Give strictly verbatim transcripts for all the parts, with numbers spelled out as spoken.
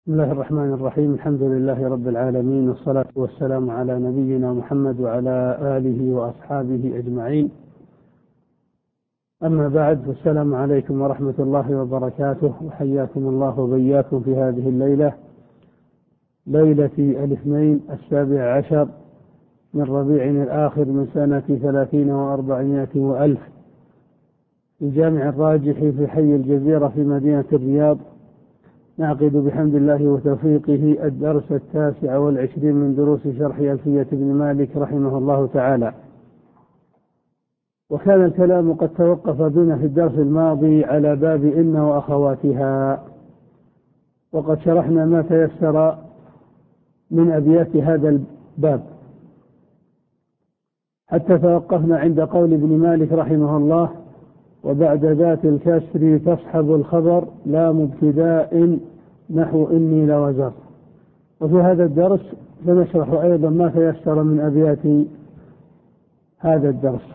بسم الله الرحمن الرحيم. الحمد لله رب العالمين، والصلاة والسلام على نبينا محمد وعلى آله وأصحابه أجمعين. أما بعد، فالسلام عليكم ورحمة الله وبركاته، وحياكم الله وبياكم في هذه الليلة، ليلة الاثنين السابع عشر من ربيع الآخر من سنة ثلاثين وأربعمائة وألف، في جامع الراجح في حي الجزيرة في مدينة الرياض. نعقد بحمد الله وتوفيقه الدرس التاسع والعشرين من دروس شرح ألفية بن مالك رحمه الله تعالى. وكان الكلام قد توقف بنا في الدرس الماضي على باب إن وأخواتها، وقد شرحنا ما تيسر من أبيات هذا الباب حتى توقفنا عند قول ابن مالك رحمه الله: وبعد ذات الكسر تصحب الخبر لا مبتداء نحو إني لوزر. وفي هذا الدرس سنشرح أيضا ما تيسر من أبيات هذا الدرس.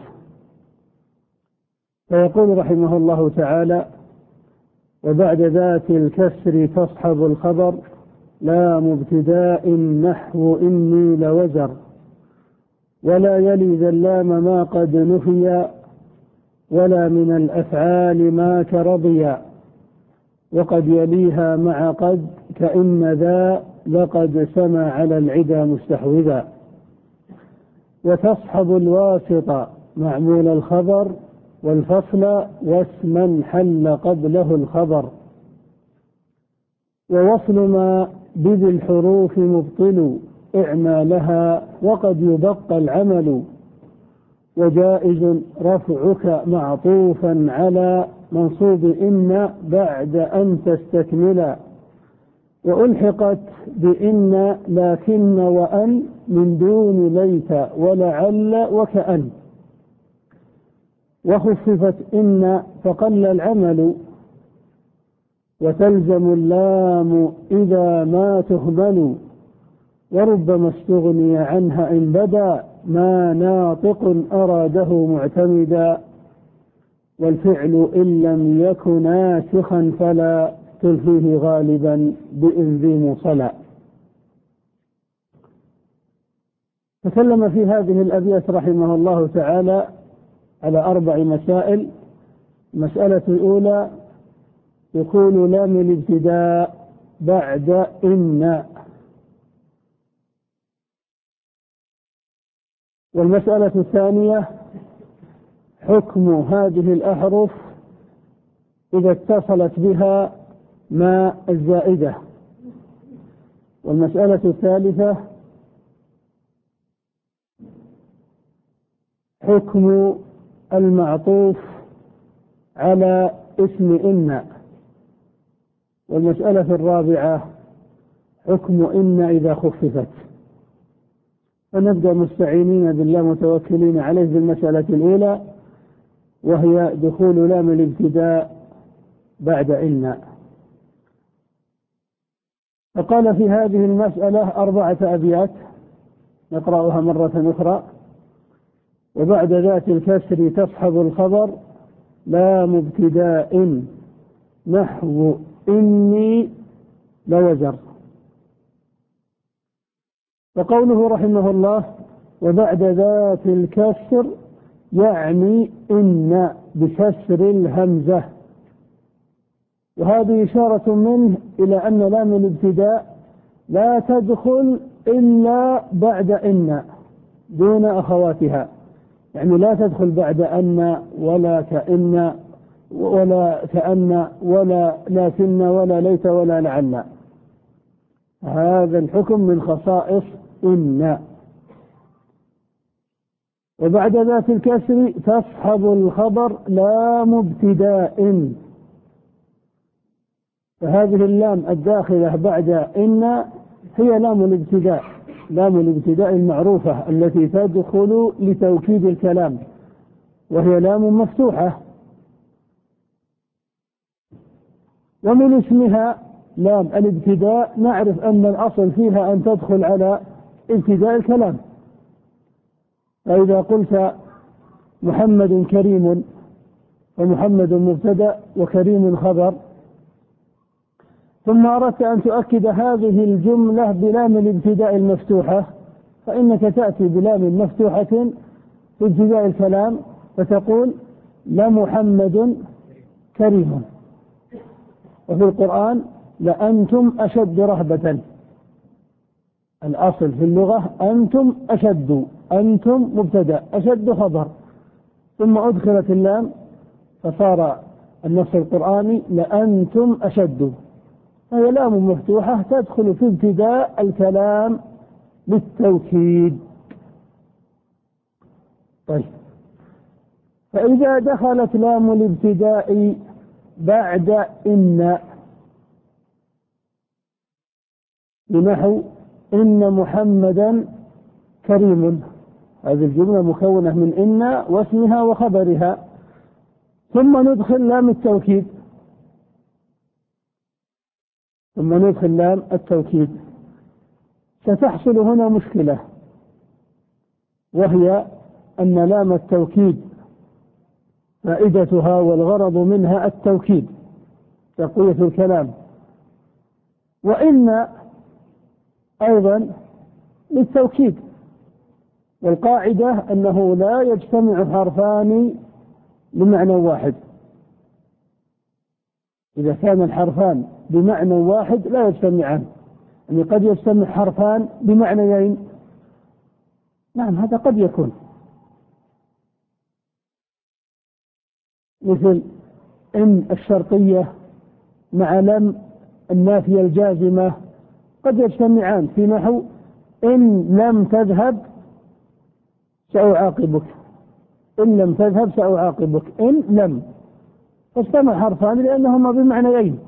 فيقول رحمه الله تعالى: وبعد ذات الكسر تصحب الخبر لا مبتداء نحو إني لوزر، ولا يلي ذا اللام ما قد نفي، ولا من الأفعال ما كرضيا، وقد يليها مع قد كإن ذا لقد سمى على العدا مستحوذا. وتصحب الواسط معمول الخبر والفصل واسما حل قبله الخبر، ووصل ما بذي الحروف مبطل إعمالها وقد يبقى العمل، وجائز رفعك معطوفا على منصوب إن بعد أن تستكملا، وألحقت بإن لكن وأن من دون ليت ولعل وكأن، وخففت إن فقل العمل، وتلزم اللام إذا ما تهمل، وربما استغني عنها إن بدا ما ناطق أراده معتمدا، والفعل إن لم يكن ناسخا فلا تلفيه غالبا بإن ذي مصلا. تكلم في هذه الأبيات رحمه الله تعالى على أربع مسائل. المسألة الأولى يكون لام الابتداء بعد إن، والمسألة الثانية حكم هذه الأحرف إذا اتصلت بها ما الزائدة، والمسألة الثالثة حكم المعطوف على اسم إن، والمسألة الرابعة حكم إن إذا خففت. فنبدأ مستعينين بالله متوكلين عليه بالمسألة الأولى، وهي دخول لام الابتداء بعد إن. فقال في هذه المسألة أربعة أبيات نقرأها مرة أخرى: وبعد ذات الكسر تصحب الخبر لا مبتداء نحو إني لوزر. فقوله رحمه الله وبعد ذات الكسر يعني إن بكسر الهمزة، وهذه إشارة منه إلى أن لام الابتداء لا تدخل إلا بعد إن دون أخواتها، يعني لا تدخل بعد أن ولا كأن ولا كأن ولا لكن ولا ليت ولا لعل. هذا الحكم من خصائص إن. وبعد ذات الكسر تصحب الخبر لا مبتداء، فهذه اللام الداخلة بعد إن هي لام الابتداء، لام الابتداء المعروفة التي تدخل لتوكيد الكلام، وهي لام مفتوحة. ومن اسمها لام الابتداء نعرف أن الأصل فيها أن تدخل على ابتداء الكلام. فإذا قلت محمد كريم، ومحمد مبتدأ وكريم خبر، ثم أردت أن تؤكد هذه الجملة بلام الابتداء المفتوحة، فإنك تأتي بلام مفتوحة في ابتداء الكلام فتقول لمحمد كريم. وفي القرآن لأنتم أشد رهبة، الأصل في اللغة أنتم أشد، أنتم مبتدأ، أشد خبر، ثم أدخلت اللام فصار النص القرآني لأنتم أشد، هي لام مفتوحة تدخل في ابتداء الكلام بالتوكيد. طيب، فإذا دخلت لام الابتداء بعد إن بنحو إن محمدا كريم، هذه الجملة مكونة من إن واسمها وخبرها، ثم ندخل لام التوكيد ثم ندخل لام التوكيد ستحصل هنا مشكلة، وهي أن لام التوكيد فائدتها والغرض منها التوكيد، تقوية الكلام، وإن أيضا للتوكيد، والقاعدة أنه لا يجتمع حرفان بمعنى واحد، إذا كان الحرفان بمعنى واحد لا يجتمعان، يعني قد يجتمع حرفان بمعنيين، نعم هذا قد يكون، مثل إن الشرطية مع لم النافية الجازمة قد يجتمعان في نحو إن لم تذهب سأعاقبك، إن لم تذهب سأعاقبك، إن لم، فاجتمع حرفان لأنهما بمعنيين،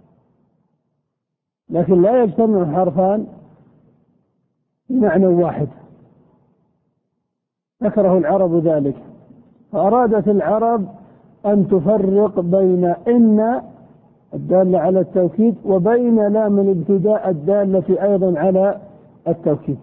لكن لا يجتمع حرفان بمعنى واحد، ذكره العرب ذلك، فأرادت العرب أن تفرق بين إن الدالة على التوكيد وبين لام الابتداء الدالة أيضا على التوكيد،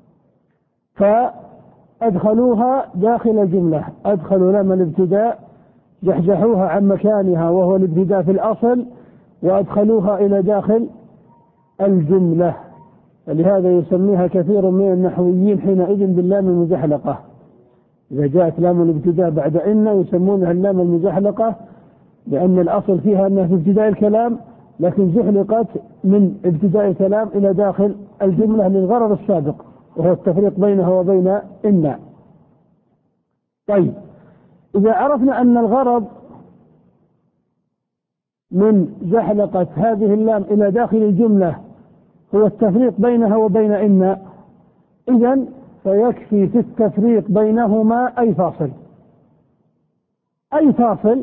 فأدخلوها داخل الجملة، أدخلوا لام الابتداء جحجحوها عن مكانها وهو الابتداء في الأصل وأدخلوها إلى داخل الجملة، فلهذا يسميها كثير من النحويين حينئذ باللام المزحلقة، إذا جاءت لام الابتداء بعد إن يسمونها اللام المزحلقة، لأن الأصل فيها أنها في ابتداء الكلام لكن زحلقت من ابتداء الكلام إلى داخل الجملة للغرض السابق وهو التفريق بينها وبين إن. طيب، إذا عرفنا أن الغرض من زحلقة هذه اللام إلى داخل الجملة هو التفريق بينها وبين إن، إذن فيكفي في التفريق بينهما أي فاصل، أي فاصل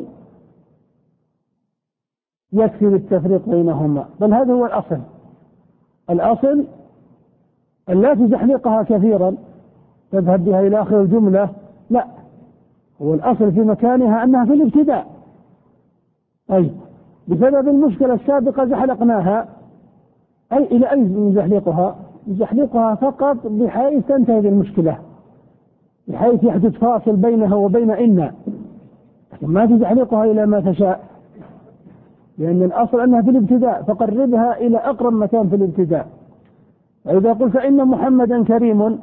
يكفي للتفريق بينهما، بل هذا هو الأصل، الأصل أن لا تزحلقها كثيرا تذهب بها إلى آخر الجملة، لا، هو الأصل في مكانها أنها في الابتداء. أي بسبب المشكلة السابقة زحلقناها، أي إلى أي نزحلقها؟ نزحلقها فقط بحيث تنتهي المشكلة، بحيث يحدث فاصل بينها وبين إن، لكن ما تزحلقها إلى ما تشاء، لأن الأصل أنها في الابتداء، فقربها إلى أقرب مكان في الابتداء. وإذا قلت إن محمدا كريم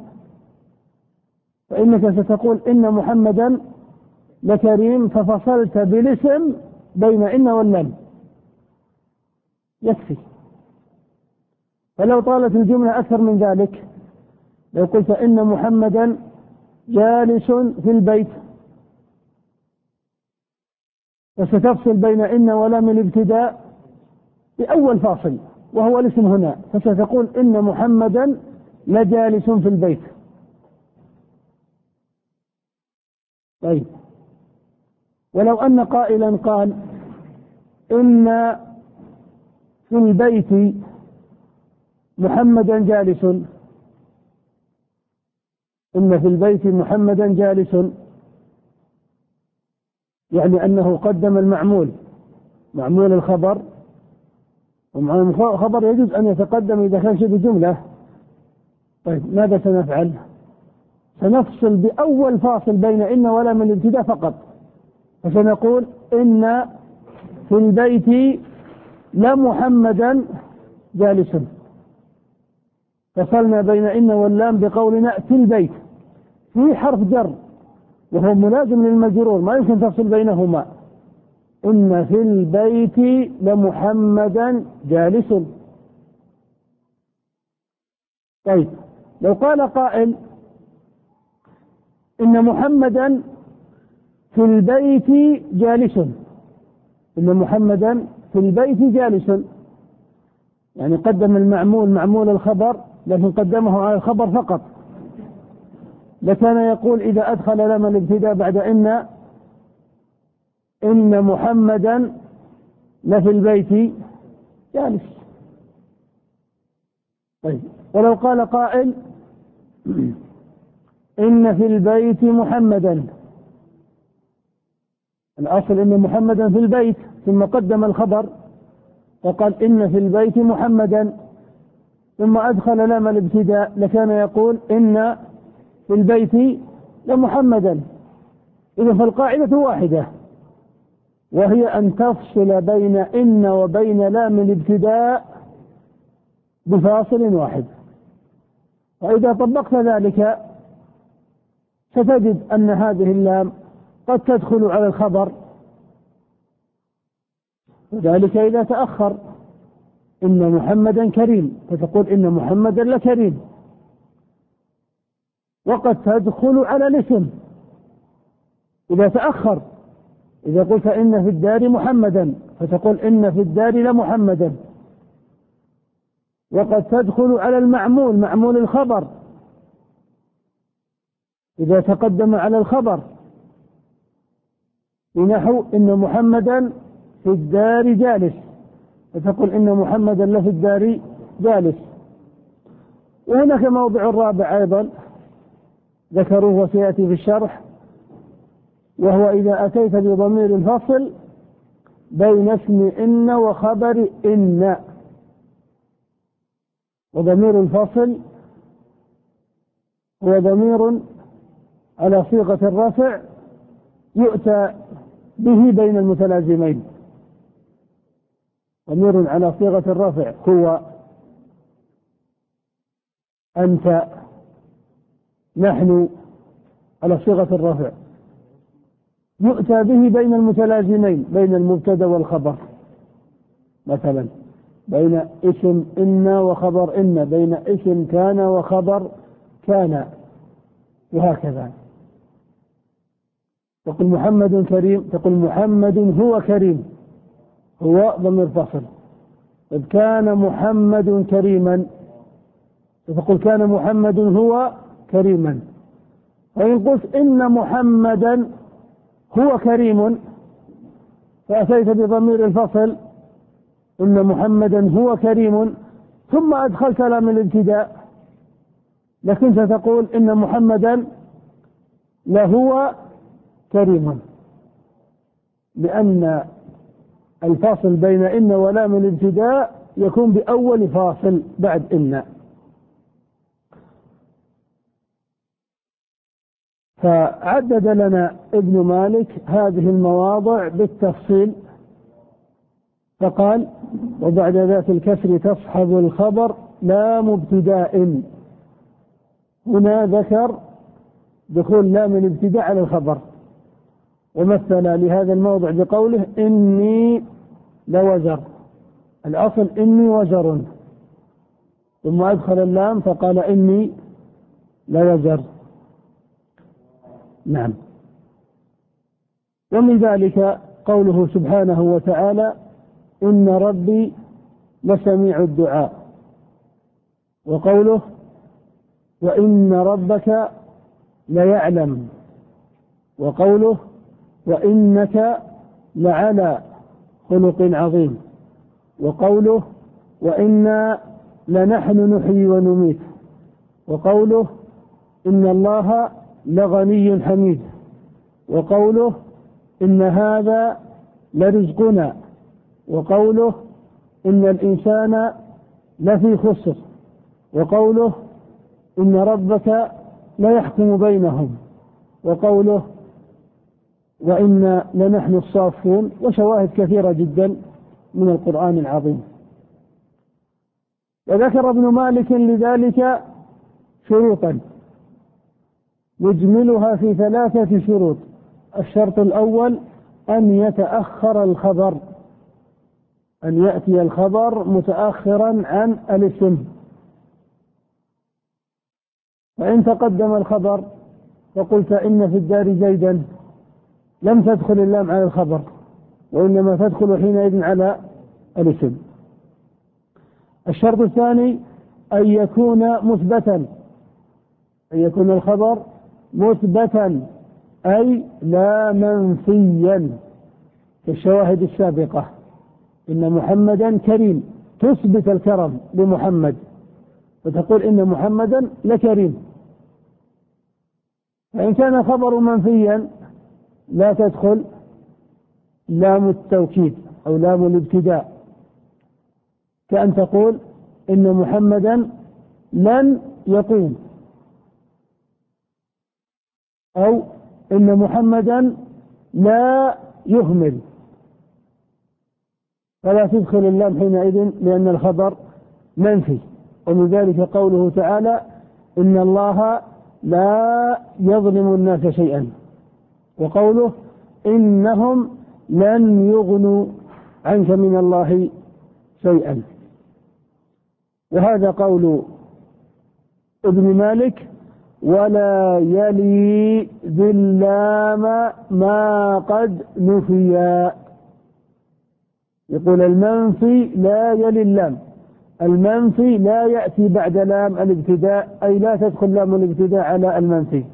فإنك ستقول إن محمدا لكريم، ففصلت بالاسم بين إن واللم، يكفي. فلو طالت الجملة أكثر من ذلك، لو قلت إن محمدا جالس في البيت، فستفصل بين إن ولم الابتداء بأول فاصل وهو الاسم هنا، فستقول إن محمدا لجالس في البيت. طيب، ولو أن قائلا قال إن في البيت محمدا جالس، إن في البيت محمدا جالس، يعني أنه قدم المعمول، معمول الخبر، ومعمول الخبر يجوز أن يتقدم إذا كان شبه جملة. طيب، ماذا سنفعل؟ سنفصل بأول فاصل بين إن ولم الابتداء فقط، فسنقول إن في البيت لمحمدا جالس. فصلنا بين إن واللام بقولنا في البيت، في حرف جر وهو ملازم للمجرور ما يمكن تفصل بينهما. إن في البيت لمحمدا جالس. طيب لو قال قائل إن محمدا في البيت جالس، إن محمدا في البيت جالس، يعني قدم المعمول معمول الخبر لكن قدمه على الخبر فقط، لكان يقول إذا أدخل لام الابتداء بعد إن إن محمدا لفي البيت جالس. طيب ولو قال قائل إن في البيت محمدا، الأصل إن محمدا في البيت ثم قدم الخبر وقال إن في البيت محمدا ثم أدخل لام الابتداء، لكان يقول إن في البيت لمحمدا. إذا فالقاعدة واحدة وهي أن تفصل بين إن وبين لام الابتداء بفاصل واحد. وإذا طبقت ذلك ستجد أن هذه اللام قد تدخل على الخبر، وذلك إذا تأخر إن محمدا كريم فتقول إن محمدا لكريم، وقد تدخل على الاسم إذا تأخر، إذا قلت إن في الدار محمدا فتقول إن في الدار لمحمدا، وقد تدخل على المعمول معمول الخبر إذا تقدم على الخبر بنحو إن محمدا في الدار جالس فتقول إن محمدا لفي الدار جالس. وهناك موضع رابع أيضا ذكروه وسيأتي في الشرح، وهو إذا أتيت بضمير الفصل بين اسم إن وخبر إن. وضمير الفصل هو ضمير على صيغة الرفع يؤتى به بين المتلازمين. ضمير على صيغة الرفع هو أنت نحن على صيغة الرفع يؤتى به بين المتلازمين بين المبتدا والخبر، مثلا بين اسم إن وخبر إن، بين اسم كان وخبر كان، وهكذا. تقول محمد كريم تقول محمد هو كريم، هو ضمير فصل. إذ كان محمد كريما تقول كان محمد هو كريما. وإن قلت إن محمدا هو كريم فأتيت بضمير الفصل إن محمدا هو كريم ثم أدخلت لام الابتداء، لكن ستقول إن محمدا لهو كريم، لأن الفاصل بين إن ولام الابتداء يكون بأول فاصل بعد إن. فعدد لنا ابن مالك هذه المواضع بالتفصيل فقال وبعد ذات الكسر تصحب الخبر لام ابتداء. هنا ذكر دخول لام الابتداء على الخبر، ومثل لهذا الموضع بقوله إني لوزر، الأصل إني وزر، ثم أدخل اللام فقال إني لوزر. نعم. ومن ذلك قوله سبحانه وتعالى إن ربي لسميع الدعاء، وقوله وإن ربك ليعلم، وقوله وإنك لعلى خلق عظيم، وقوله وإنا لنحن نحيي ونميت، وقوله إن الله لغني حميد، وقوله إن هذا لرزقنا، وقوله إن الإنسان لفي خسر، وقوله إن ربك ليحكم بينهم، وقوله وإنا لنحن الصافون، وشواهد كثيرة جدا من القرآن العظيم. وذكر ابن مالك لذلك شروطا يجملها في ثلاثة شروط. الشرط الأول أن يتأخر الخبر، أن يأتي الخبر متأخرا عن الاسم. فإن تقدم الخبر وقلت إن في الدار زيدا لم تدخل اللام على الخبر، وإنما تدخل حينئذ على الاسم. الشرط الثاني أن يكون مثبتا، أن يكون الخبر مثبتا أي لا منفيا، كالشواهد السابقة إن محمدا كريم، تثبت الكرم لمحمد وتقول إن محمدا لكريم. فإن كان الخبر منفيا لا تدخل لام التوكيد أو لام الابتداء، كأن تقول إن محمدا لن يقوم، أو إن محمدا لا يهمل، فلا تدخل اللام حينئذ لأن الخبر منفي. ومن ذلك قوله تعالى إن الله لا يظلم الناس شيئا، وقوله إنهم لن يغنوا عنك من الله شيئا. وهذا قول ابن مالك ولا يلي ذي اللام ما قد نفيا. يقول المنفي لا يلي اللام، المنفي لا يأتي بعد لام الابتداء، أي لا تدخل لام الابتداء على المنفي.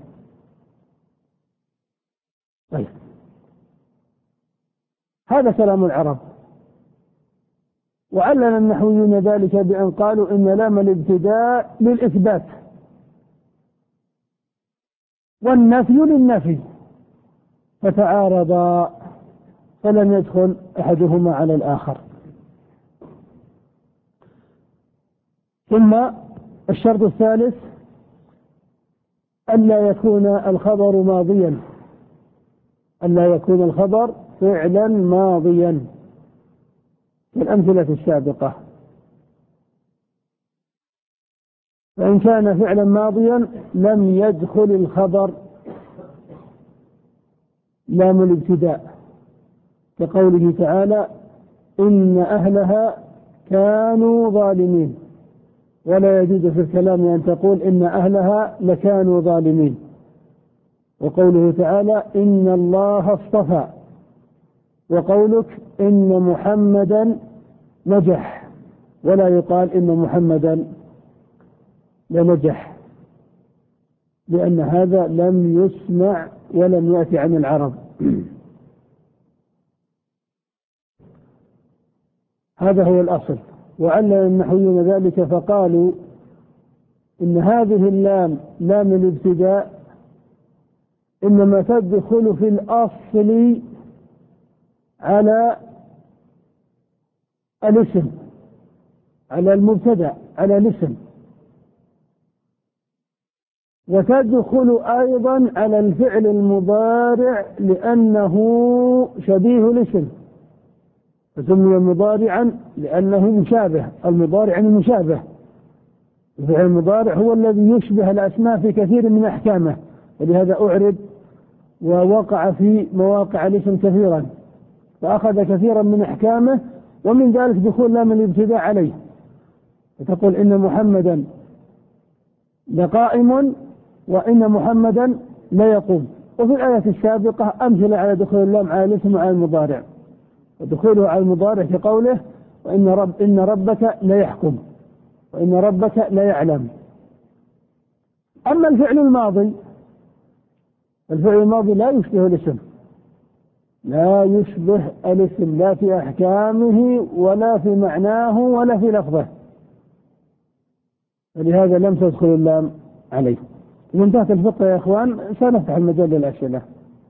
طيب، هذا كلام العرب. وعلل النحويون ذلك بأن قالوا إن لام الابتداء للإثبات والنفي للنفي، فتعارضا فلم يدخل أحدهما على الآخر. ثم الشرط الثالث ألا يكون الخبر ماضيا، ألا يكون الخبر فعلا ماضيا كالأمثلة السابقة. فإن كان فعلا ماضيا لم يدخل الخبر لام الابتداء، كقوله تعالى إن أهلها كانوا ظالمين، ولا يجوز في الكلام أن تقول إن أهلها لكانوا ظالمين. وقوله تعالى إن الله اصطفى، وقولك إن محمدا نجح، ولا يقال إن محمدا لنجح، لأن هذا لم يسمع ولم يأتي عن العرب. هذا هو الأصل. وعلل النحويون ذلك فقالوا إن هذه اللام لام الابتداء إنما تدخل في الأصل على الاسم، على المبتدأ، على الاسم، وتدخل أيضا على الفعل المضارع لأنه شبيه الاسم، فسمي مضارعا لأنه مشابه. المضارع المشابه، الفعل المضارع هو الذي يشبه الأسماء في كثير من أحكامه، ولهذا أعرب ووقع في مواقع الاسم كثيرا، فأخذ كثيرا من أحكامه، ومن ذلك دخول لام الابتداء عليه، فتقول إن محمدا لقائم وإن محمدا لا يقوم. وفي الآية السابقة أمثلة على دخول اللام على الاسم وعلى المضارع، ودخوله على المضارع في قوله وإن رب إن ربك لا يحكم وإن ربك لا يعلم. أما الفعل الماضي، الفعل الماضي لا يشبه الاسم، لا يشبه الاسم لا في أحكامه ولا في معناه ولا في لفظه، فلهذا لم تدخل اللام عليه. من تحت الفقه يا إخوان سنفتح المجال للأسئلة.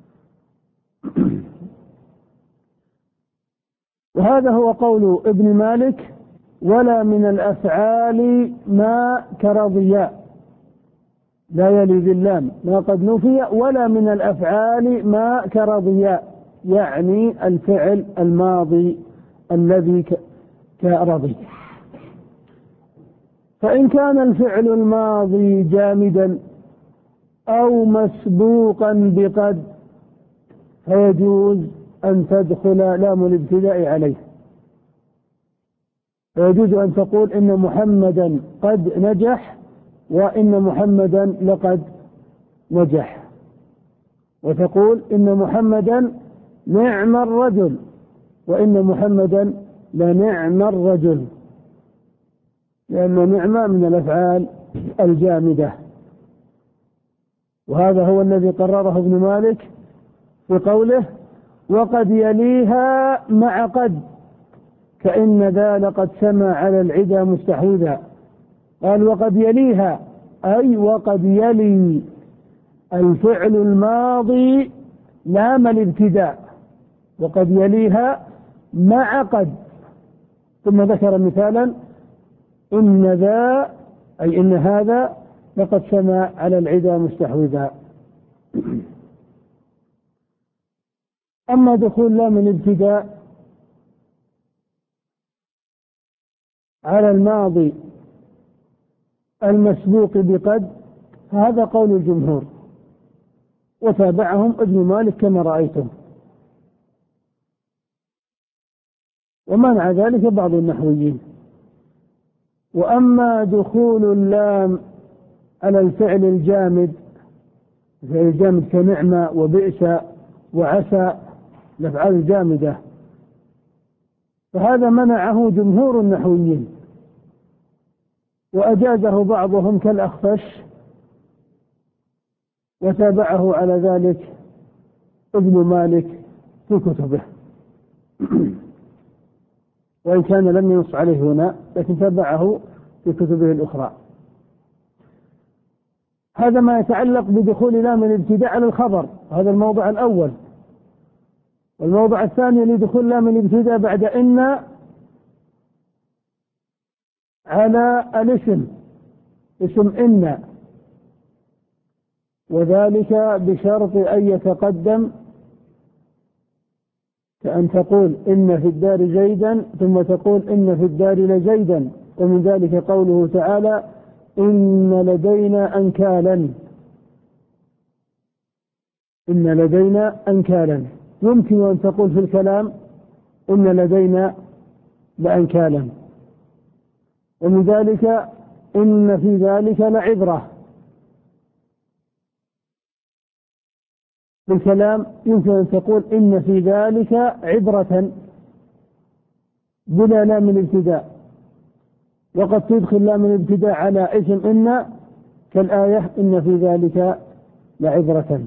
وهذا هو قول ابن مالك ولا من الأفعال ما كرضيا، لا يلي ذي اللام ما قد نفي، ولا من الأفعال ما كرضيا، يعني الفعل الماضي الذي كرضي. فإن كان الفعل الماضي جامدا أو مسبوقا بقد فيجوز أن تدخل لام الابتداء عليه، فيجوز أن تقول إن محمدا قد نجح وإن محمدا لقد نجح، وتقول إن محمدا نعم الرجل وإن محمدا لنعم الرجل، لأن نعمة من الأفعال الجامدة. وهذا هو الذي قرره ابن مالك في قوله وقد يليها مع قد كأن ذا لقد سمع على العدا مستحوذا. قال وقد يليها أي وقد يلي الفعل الماضي لام الابتداء، وقد يليها مع قد. ثم ذكر مثالا إن ذا أي إن هذا لقد سمع على العدا مستحوذا. أما دخول لام الابتداء على الماضي المسبوق بقد هذا قول الجمهور، وتابعهم ابن مالك كما رأيتم، ومنع ذلك بعض النحويين. وأما دخول اللام على الفعل الجامد، الفعل الجامد كنعمة وبئس وعسى، الأفعال الجامدة، فهذا منعه جمهور النحويين، وأجازه بعضهم كالأخفش، وتابعه على ذلك ابن مالك في كتبه وإن كان لم ينص عليه هنا لكن تابعه في كتبه الأخرى. هذا ما يتعلق بدخول لام الابتداء على الخبر، هذا الموضع الأول. والموضع الثاني لدخول لام الابتداء بعد إن على الاسم، اسم إن، وذلك بشرط أن يتقدم، كأن تقول إن في الدار زيدا ثم تقول إن في الدار لزيدا. ومن ذلك قوله تعالى إن لدينا أنكالا، إن لدينا أنكالا. يمكن أن تقول في الكلام إن لدينا لأنكالا. ومن ذلك إن في ذلك لعبرة. في الكلام يمكن أن تقول إن في ذلك عبرة بلا لام الابتداء، وقد تدخل لام الابتداء على اسم إن كالآية إن في ذلك لعبرة.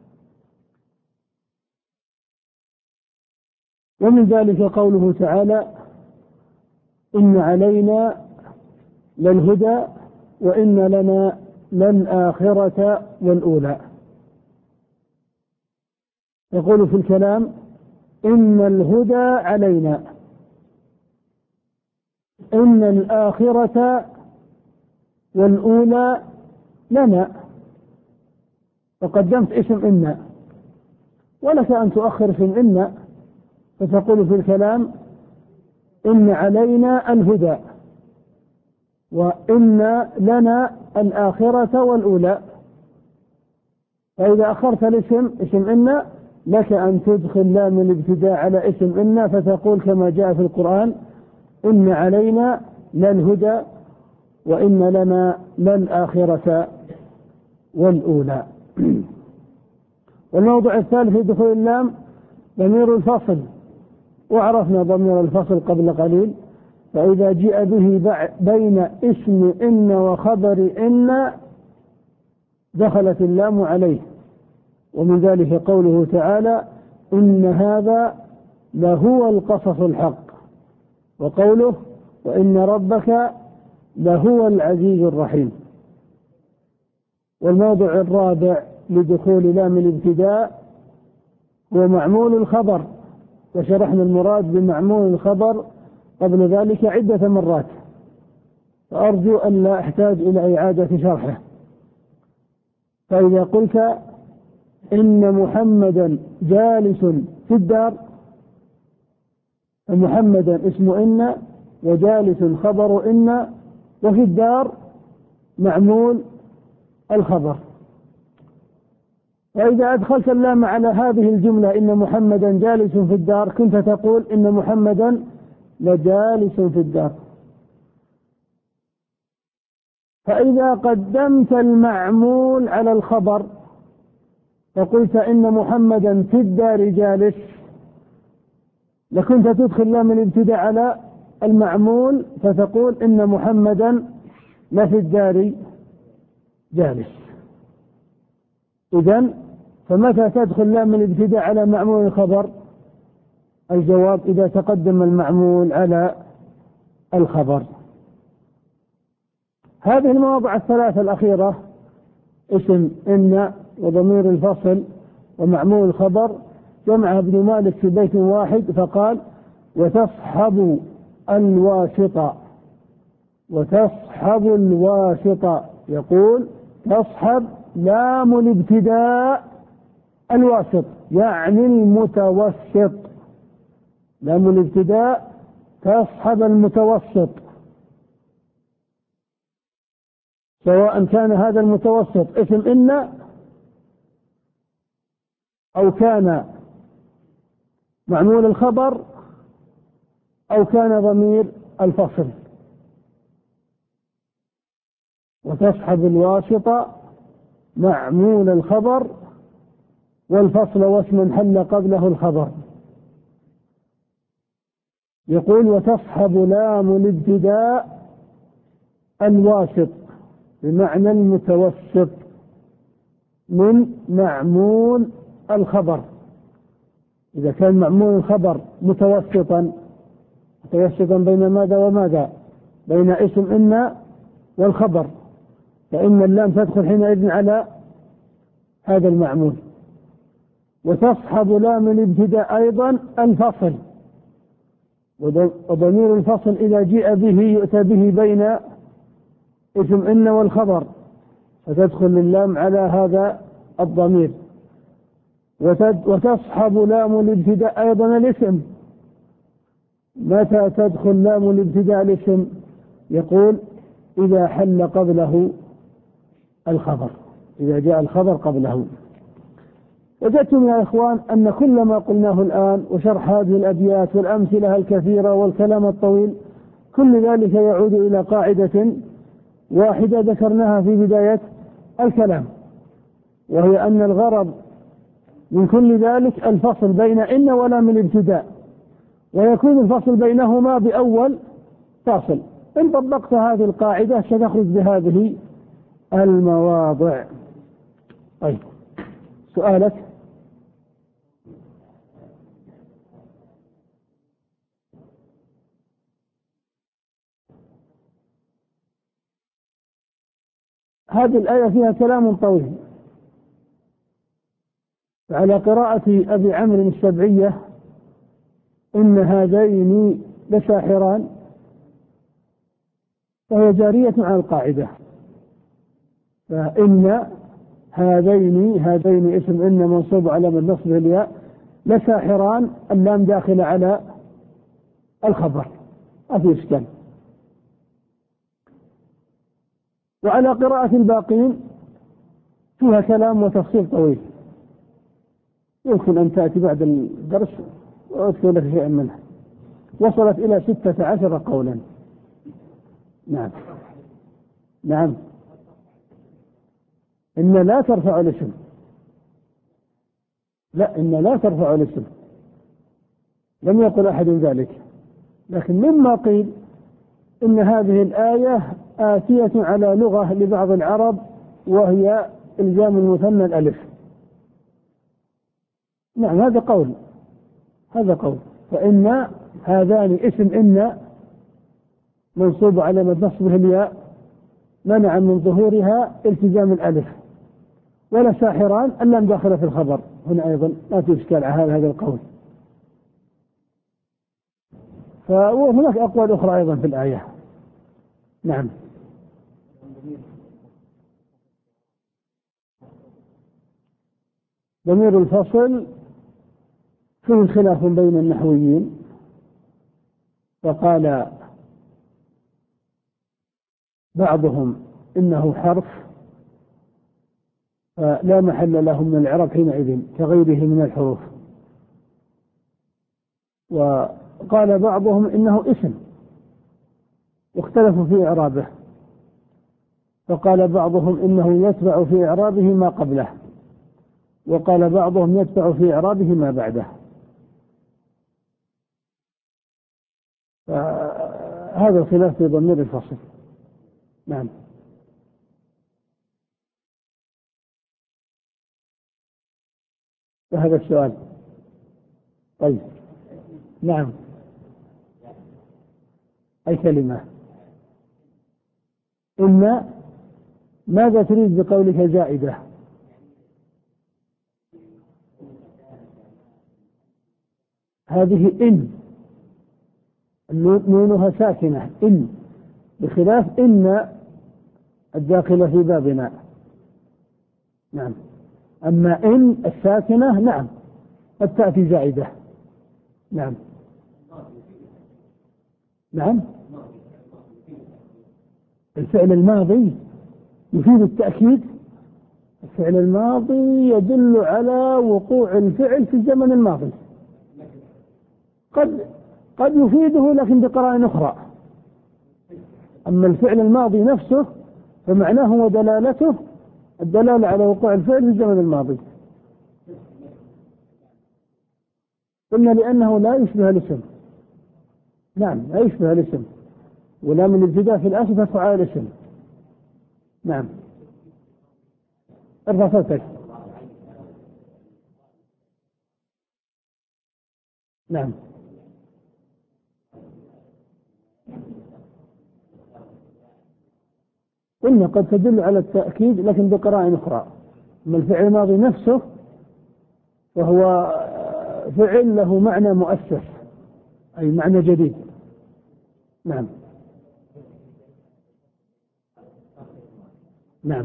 ومن ذلك قوله تعالى إن علينا للهدى وإن لنا للآخرة والأولى. يقول في الكلام إن الهدى علينا، إن الآخرة والأولى لنا، فقدمت اسم إن، ولك أن تؤخر اسم إن فتقول في الكلام إن علينا الهدى وإن لنا الآخرة والأولى. فإذا أخرت الاسم اسم إن لك أن تدخل لام الابتداء على اسم إن فتقول كما جاء في القرآن إن علينا للهدى وإن لنا للآخرة والأولى. والموضوع الثالث في دخول اللام ضمير الفصل، وعرفنا ضمير الفصل قبل قليل، فإذا جاء به بين اسم إن وخبر إن دخلت اللام عليه. ومن ذلك قوله تعالى إن هذا لهو القصص الحق، وقوله وإن ربك لهو العزيز الرحيم. والموضع الرابع لدخول لام الابتداء هو معمول الخبر، وشرحنا المراد بمعمول الخبر قبل ذلك عدة مرات، فأرجو أن لا أحتاج إلى إعادة شرحه. فإذا قلت إن محمدا جالس في الدار محمدا اسم إن، وجالس خبر إن، وفي الدار معمول الخبر. وإذا أدخلت اللام على هذه الجملة إن محمدا جالس في الدار كنت تقول إن محمدا لجالس في الدار. فإذا قدمت المعمول على الخبر فقلت إن محمدا في الدار جالس، لكنت تدخل لام الابتداء على المعمول فتقول إن محمدا لفي الدار جالس. إذن فمتى تدخل لام الابتداء على معمول الخبر؟ الجواب إذا تقدم المعمول على الخبر. هذه المواضع الثلاثة الأخيرة اسم إن وضمير الفصل ومعمول الخبر جمعها ابن مالك في بيت واحد فقال وتصحب الواسطة. وتصحب الواسطة يقول تصحب لام الابتداء الواسط يعني المتوسط. لام الابتداء تصحب المتوسط، سواء كان هذا المتوسط اسم إن أو كان معمول الخبر أو كان ضمير الفصل. وتصحب الواسطة معمول الخبر والفصل واسم حل قبله الخبر. يقول وتصحب لام الابتداء الواسط بمعنى المتوسط من معمول الخبر. إذا كان معمول الخبر متوسطا متوسطا بين ماذا وماذا؟ بين اسم إن والخبر، فإن اللام تدخل حينئذ على هذا المعمول. وتصحب لام الابتداء أيضا الفصل، وضمير الفصل إذا جاء به يؤتى به بين اسم إن والخبر فتدخل اللام على هذا الضمير. وتصحب لام الابتداء أيضا الاسم. متى تدخل لام الابتداء الاسم؟ يقول إذا حل قبله الخبر، إذا جاء الخبر قبله. وجدتم يا إخوان أن كل ما قلناه الآن وشرح هذه الأبيات والأمثلة الكثيرة والكلام الطويل كل ذلك يعود إلى قاعدة واحدة ذكرناها في بداية الكلام، وهي أن الغرض من كل ذلك الفصل بين إن ولام الابتداء، ويكون الفصل بينهما بأول فاصل. إن طبقت هذه القاعدة ستخرج بهذه المواضع. طيب سؤالك؟ هذه الآية فيها كلام طويل. على قراءة أبي عمرو السبعية إن هذين لساحران، وهي جارية على القاعدة. فإن هذين هذين اسم إن منصوب على من نصبه الياء، لساحران اللام داخل على الخبر ما في إشكال. وعلى قراءة الباقين فيها كلام وتفصيل طويل، يمكن أن تأتي بعد الدرس وأذكر لك شيئا منها. وصلت إلى ستة عشر قولا. نعم نعم. إن لا ترفع الاسم، لا إن لا ترفع الاسم، لم يقل أحد ذلك، لكن مما قيل إن هذه الآية آتية على لغة لبعض العرب وهي إلزام المثنى الألف. نعم هذا قول، هذا قول. فإن هذان اسم إن منصوب على من نصبه الياء منع من ظهورها التزام الألف، ولا ساحران اللام داخل في الخبر. هنا أيضا ما في إشكال على هذا القول. وهناك أقوال أخرى أيضا في الآية. نعم. ضمير الفصل فيه خلاف بين النحويين، فقال بعضهم إنه حرف فلا محل له من الإعراب حينئذ كغيره من الحروف، وقال بعضهم إنه اسم واختلفوا في إعرابه، فقال بعضهم إنه يتبع في إعرابه ما قبله، وقال بعضهم يتبع في إعرابه ما بعده. فهذا خلاف في ضمير الفصل. نعم. وهذا السؤال. طيب. نعم. أي كلمة؟ إن ماذا تريد بقولك زائدة؟ هذه إن نونها ساكنة إن، بخلاف إن الداخلة في بابنا. نعم. أما إن الساكنة نعم قد تأتي زائدة. نعم. نعم. الفعل الماضي يفيد التأكيد. الفعل الماضي يدل على وقوع الفعل في الزمن الماضي، قد قد يفيده لكن بقرائن أخرى. أما الفعل الماضي نفسه فمعناه ودلالته الدلالة على وقوع الفعل في الزمن الماضي. قلنا لأنه لا يشبه الاسم. نعم لا يشبه الاسم، ولا من الابتداء في الأصل ففعل الاسم. نعم. ارفع صوتك. نعم. قلنا قد تدل على التأكيد لكن بقرائن أخرى. أما الفعل الماضي نفسه فهو فعل له معنى مؤسس أي معنى جديد. نعم. نعم.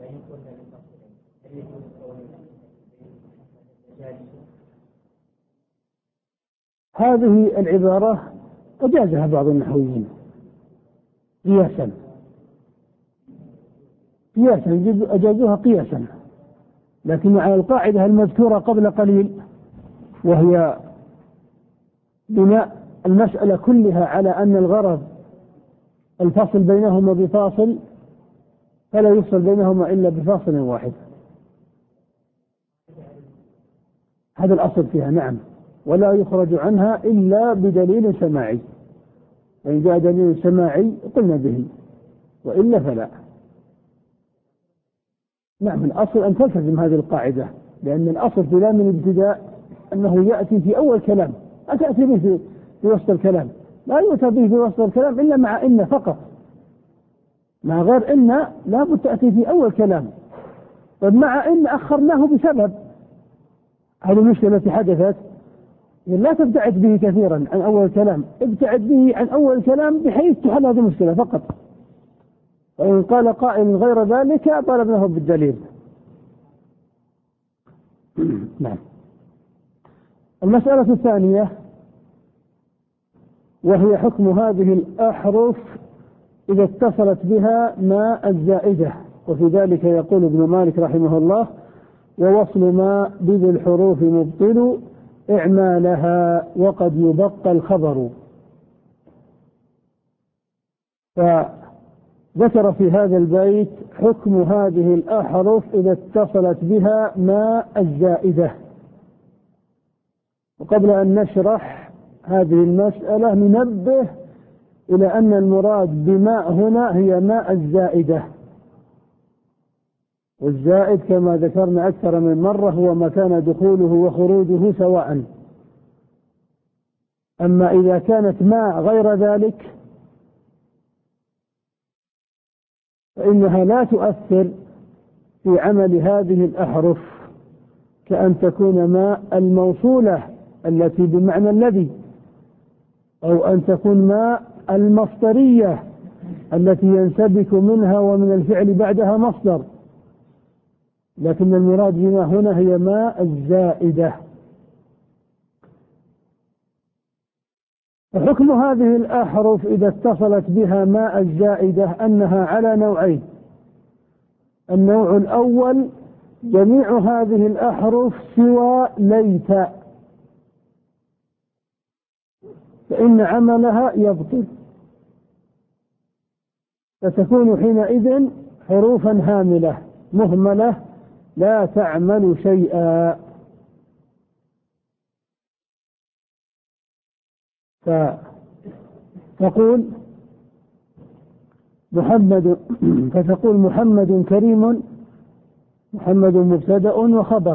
هذه العبارة أجازها بعض النحويين قياسا قياسا أجازوها قياسا، لكن على القاعدة المذكورة قبل قليل، وهي بناء المسألة كلها على أن الغرض الفصل بينهما بفاصل، فلا يفصل بينهما إلا بفاصل واحد. هذا الأصل فيها. نعم. ولا يخرج عنها إلا بدليل سماعي، فإن جاء دليل سماعي قلنا به، وإلا فلا. نعم. الأصل أن تلتزم هذه القاعدة، لأن الأصل في لام الابتداء أنه يأتي في أول كلام، لا تأتي به في, في وسط الكلام، لا يؤتى به في وسط الكلام إلا مع إن فقط، مع غير إن لا بد تأتي في أول كلام. طيب مع إن أخرناه بسبب، هذه المشكلة التي حدثت، لا تبتعد به كثيرا عن أول كلام، ابتعد به عن أول كلام بحيث تحل هذه المشكلة فقط. وإن قال قائل غير ذلك طالبناه بالدليل. نعم. المسألة الثانية وهي حكم هذه الأحرف إذا اتصلت بها ما الزائدة، وفي ذلك يقول ابن مالك رحمه الله: ووصل ما بذي الحروف مبطل إعمالها وقد يبقى الخبر. فذكر في هذا البيت حكم هذه الأحرف إذا اتصلت بها ما الزائدة. وقبل أن نشرح هذه المسألة ننبه إلى أن المراد بماء هنا هي ماء الزائدة، والزائد كما ذكرنا أكثر من مرة هو ما كان دخوله وخروجه سواء. أما إذا كانت ماء غير ذلك فإنها لا تؤثر في عمل هذه الأحرف، كأن تكون ماء الموصولة التي بمعنى الذي، أو أن تكون ماء المصدرية التي ينسبك منها ومن الفعل بعدها مصدر، لكن المراد بما هنا هي ماء الزائدة. وحكم هذه الأحرف إذا اتصلت بها ماء الزائدة أنها على نوعين. النوع الأول جميع هذه الأحرف سوى ليت، فإن عملها يبطل، فتكون حينئذ حروفا هاملة مهملة لا تعمل شيئا. فتقول محمد فتقول محمد كريم، محمد مبتدأ وخبر،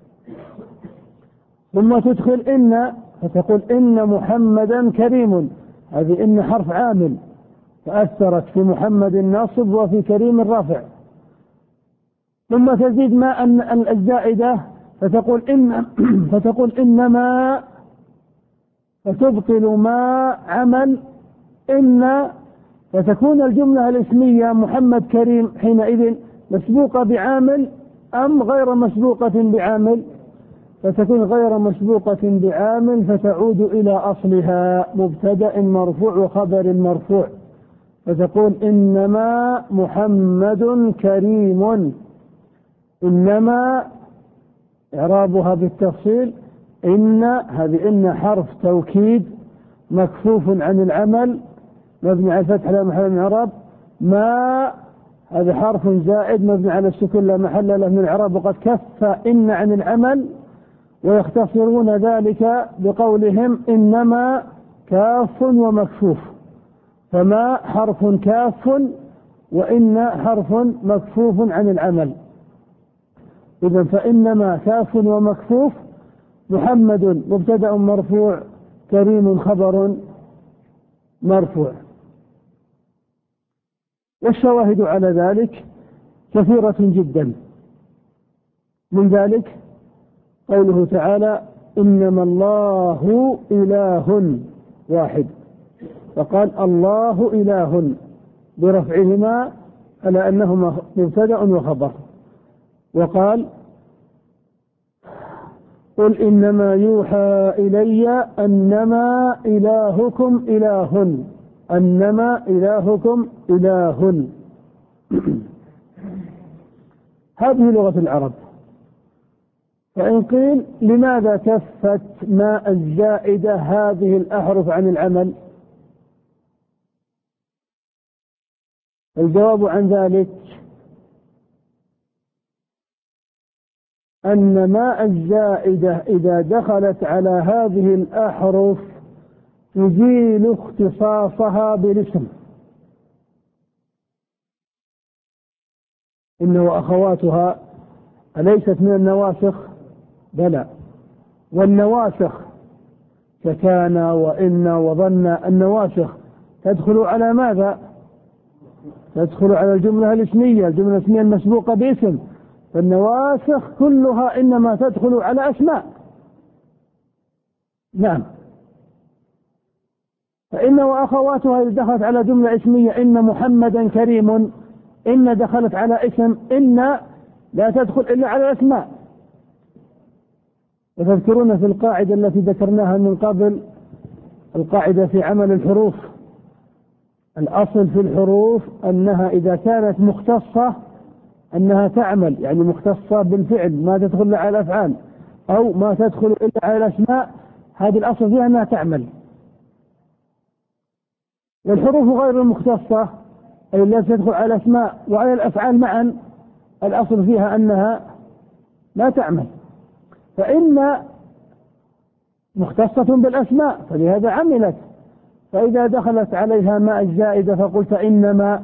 ثم تدخل إن فتقول إن محمدا كريم، هذه إن حرف عامل فأثرت في محمد الناصب وفي كريم الرافع. ثم تزيد ما أن الزائدة فتقول إن فتقول إنما، فتبطل ما عمل إن، فتكون الجملة الاسمية محمد كريم حينئذ مسبوقة بعامل أم غير مسبوقة بعامل؟ فتكون غير مسبوقة بعامل، فتعود إلى أصلها مبتدأ مرفوع وخبر مرفوع، فتقول إنما محمد كريم. إنما إعرابها بالتفصيل إن، هذه إن حرف توكيد مكفوف عن العمل مبني على الفتح لا محل من الإعراب. ما هذا حرف زائد مبني على السكون لا محل له من الإعراب، وقد كف إن عن العمل، ويختصرون ذلك بقولهم إنما كاف ومكفوف، فما حرف كاف وإن حرف مكفوف عن العمل. إذن فإنما كاف ومكفوف، محمد مبتدأ مرفوع، كريم خبر مرفوع. والشواهد على ذلك كثيرة جدا، من ذلك قوله تعالى إنما الله إله واحد، فقال الله إله برفعهما على أنهما مبتدأ وخبر. وقال قل إنما يوحى إلي أنما إلهكم إله، أنما إلهكم إله. هذه لغة العرب. فإن قيل لماذا كفت ماء الزائدة هذه الأحرف عن العمل؟ الجواب عن ذلك أن ماء الزائدة إذا دخلت على هذه الأحرف تزيل اختصاصها بالاسم. إن وأخواتها أليست من النواسخ؟ بلى، والنواسخ ككان وإن وظن النواسخ تدخل على ماذا؟ تدخل على الجملة الاسمية، الجملة الاسمية المسبوقة باسم، فالنواسخ كلها إنما تدخل على أسماء. نعم. فإن وأخواتها إذا دخلت على جملة اسمية إن محمدا كريم، إن دخلت على اسم، إن لا تدخل إلا على الأسماء. وتذكرون في القاعدة التي ذكرناها من قبل، القاعدة في عمل الحروف، الأصل في الحروف أنها إذا كانت مختصة أنها تعمل، يعني مختصة بالفعل ما تدخل على الأفعال، أو ما تدخل إلا على الأسماء، هذه الأصل فيها أنها تعمل. والحروف غير المختصة أي التي تدخل على الأسماء وعلى الأفعال معا، الأصل فيها أنها لا تعمل. فإن مختصة بالأسماء فلهذا عملت، فإذا دخلت عليها ماء الزائدة فقلت إنما،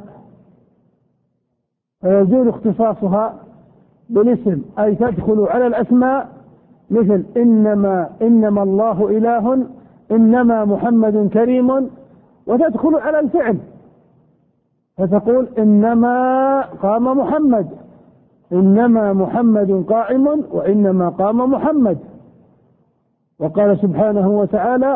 فيزول اختصاصها بالاسم، أي تدخل على الأسماء، مثل إنما إنما الله إله، إنما محمد كريم، وتدخل على الفعل فتقول إنما قام محمد، إنما محمد قائم، وإنما قام محمد. وقال سبحانه وتعالى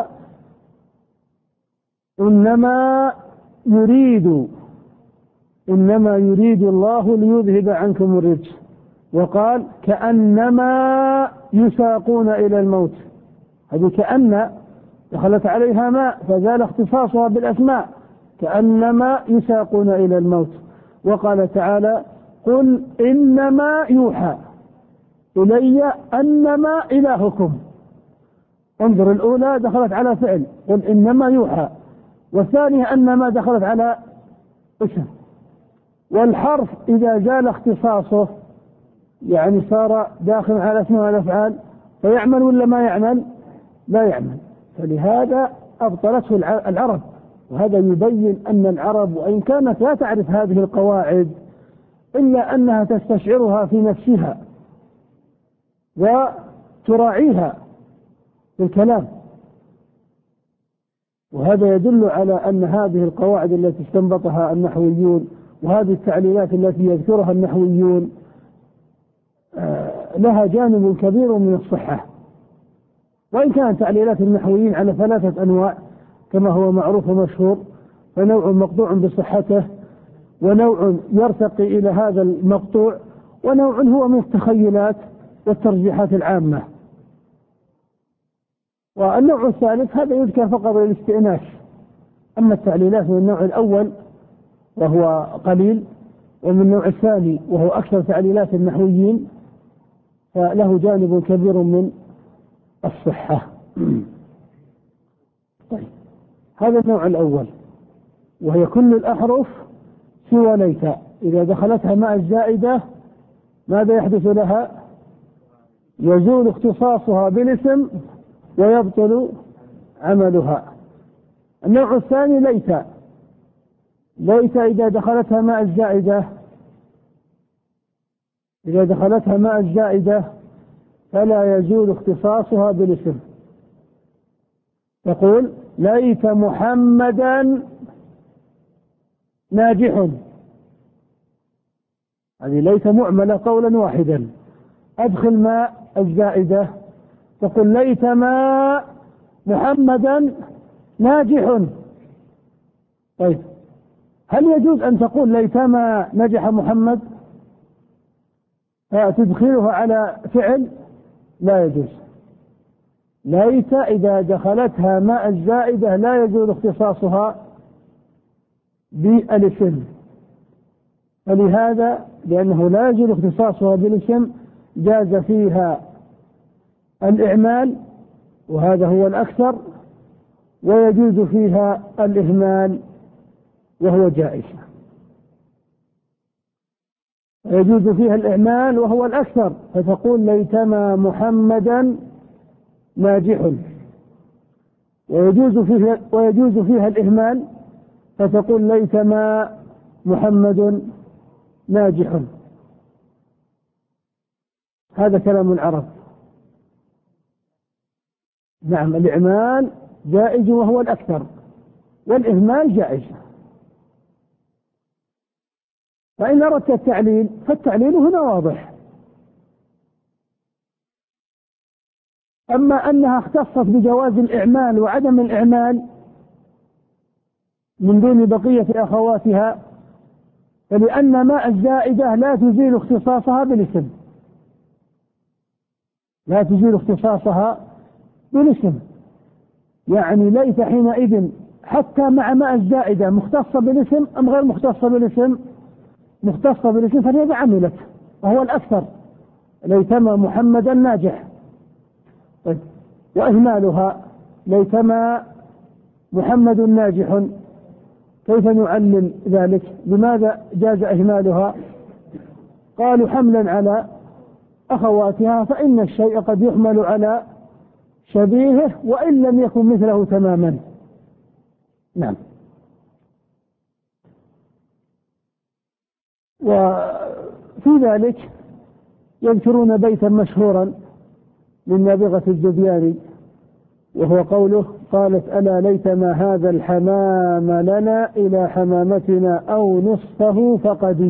إنما يريد إنما يريد الله ليذهب عنكم الرجس، وقال كأنما يساقون إلى الموت. هذه كأن دخلت عليها ماء فزال اختصاصها بالأسماء كأنما يساقون إلى الموت. وقال تعالى قل إنما يوحى إلي أنما إلهكم. انظر الأولى دخلت على فعل قل إنما يوحى، والثانية أنما دخلت على اسم. والحرف إذا زال اختصاصه يعني صار داخل على اسمه والأفعال فيعمل ولا ما يعمل؟ لا يعمل. فلهذا أبطلته العرب. وهذا يبين أن العرب وإن كانت لا تعرف هذه القواعد إلا أنها تستشعرها في نفسها وتراعيها في الكلام. وهذا يدل على أن هذه القواعد التي استنبطها النحويون وهذه التعليلات التي يذكرها النحويون لها جانب كبير من الصحة. وإن كانت تعليلات النحويين على ثلاثة أنواع كما هو معروف ومشهور، فنوع مقطوع بصحته، ونوع يرتقي إلى هذا المقطوع، ونوع هو من التخيلات والترجيحات العامة. والنوع الثالث هذا يذكر فقط للاستئناس. أما التعليلات من النوع الأول وهو قليل، ومن النوع الثاني وهو أكثر تعليلات النحويين فله جانب كبير من الصحة. طيب هذا النوع الأول، وهي كل الأحرف سوى ليت إذا دخلتها ماء الزائدة ماذا يحدث لها؟ يزول اختصاصها بالاسم ويبطل عملها. النوع الثاني ليت. ليت إذا دخلتها ماء الزائدة إذا دخلتها ماء الزائدة فلا يزول اختصاصها بالاسم. تقول ليت محمدا ناجح. هذه ليت معملة قولا واحدا. أدخل ماء الزائدة تقول ليت ما محمدا ناجح. طيب هل يجوز أن تقول ليتما نجح محمد فتدخلها على فعل؟ لا يجوز. ليت إذا دخلتها ماء الزائدة لا يزول اختصاصها بالاسم. فلهذا لأنه لا يزول اختصاصها بالاسم جاز فيها الإعمال وهذا هو الأكثر، ويجوز فيها الإهمال وهو جائز. يجوز فيها الإعمال وهو الأكثر فتقول ليتما محمدا ناجح، ويجوز فيها, ويجوز فيها الإهمال فتقول ليتما محمد ناجح. هذا كلام العرب. نعم الإعمال جائز وهو الأكثر، والإهمال جائز. فإن أردت التعليل فالتعليل هنا واضح. أما أنها اختصت بجواز الإعمال وعدم الإعمال من دون بقية أخواتها فلأن ماء الزائدة لا تزيل اختصاصها بالاسم. لا تزيل اختصاصها بالاسم. يعني ليت حينئذ حتى مع ماء الزائدة مختصة بالاسم أم غير مختصة بالاسم؟ مختصة بالاسم فلهذا عملت وهو الأكثر. ليتما محمدا ناجح. طيب وإهمالها ليتما محمد ناجح كيف نعلل ذلك؟ لماذا جاز إهمالها؟ قالوا حملا على أخواتها، فإن الشيء قد يحمل على شبيهه وإن لم يكن مثله تماما. نعم. وفي ذلك يذكرون بيتا مشهورا للنابغة الزبياني وهو قوله قالت ألا ليتما هذا الحمام لنا إلى حمامتنا أو نصفه فقدي.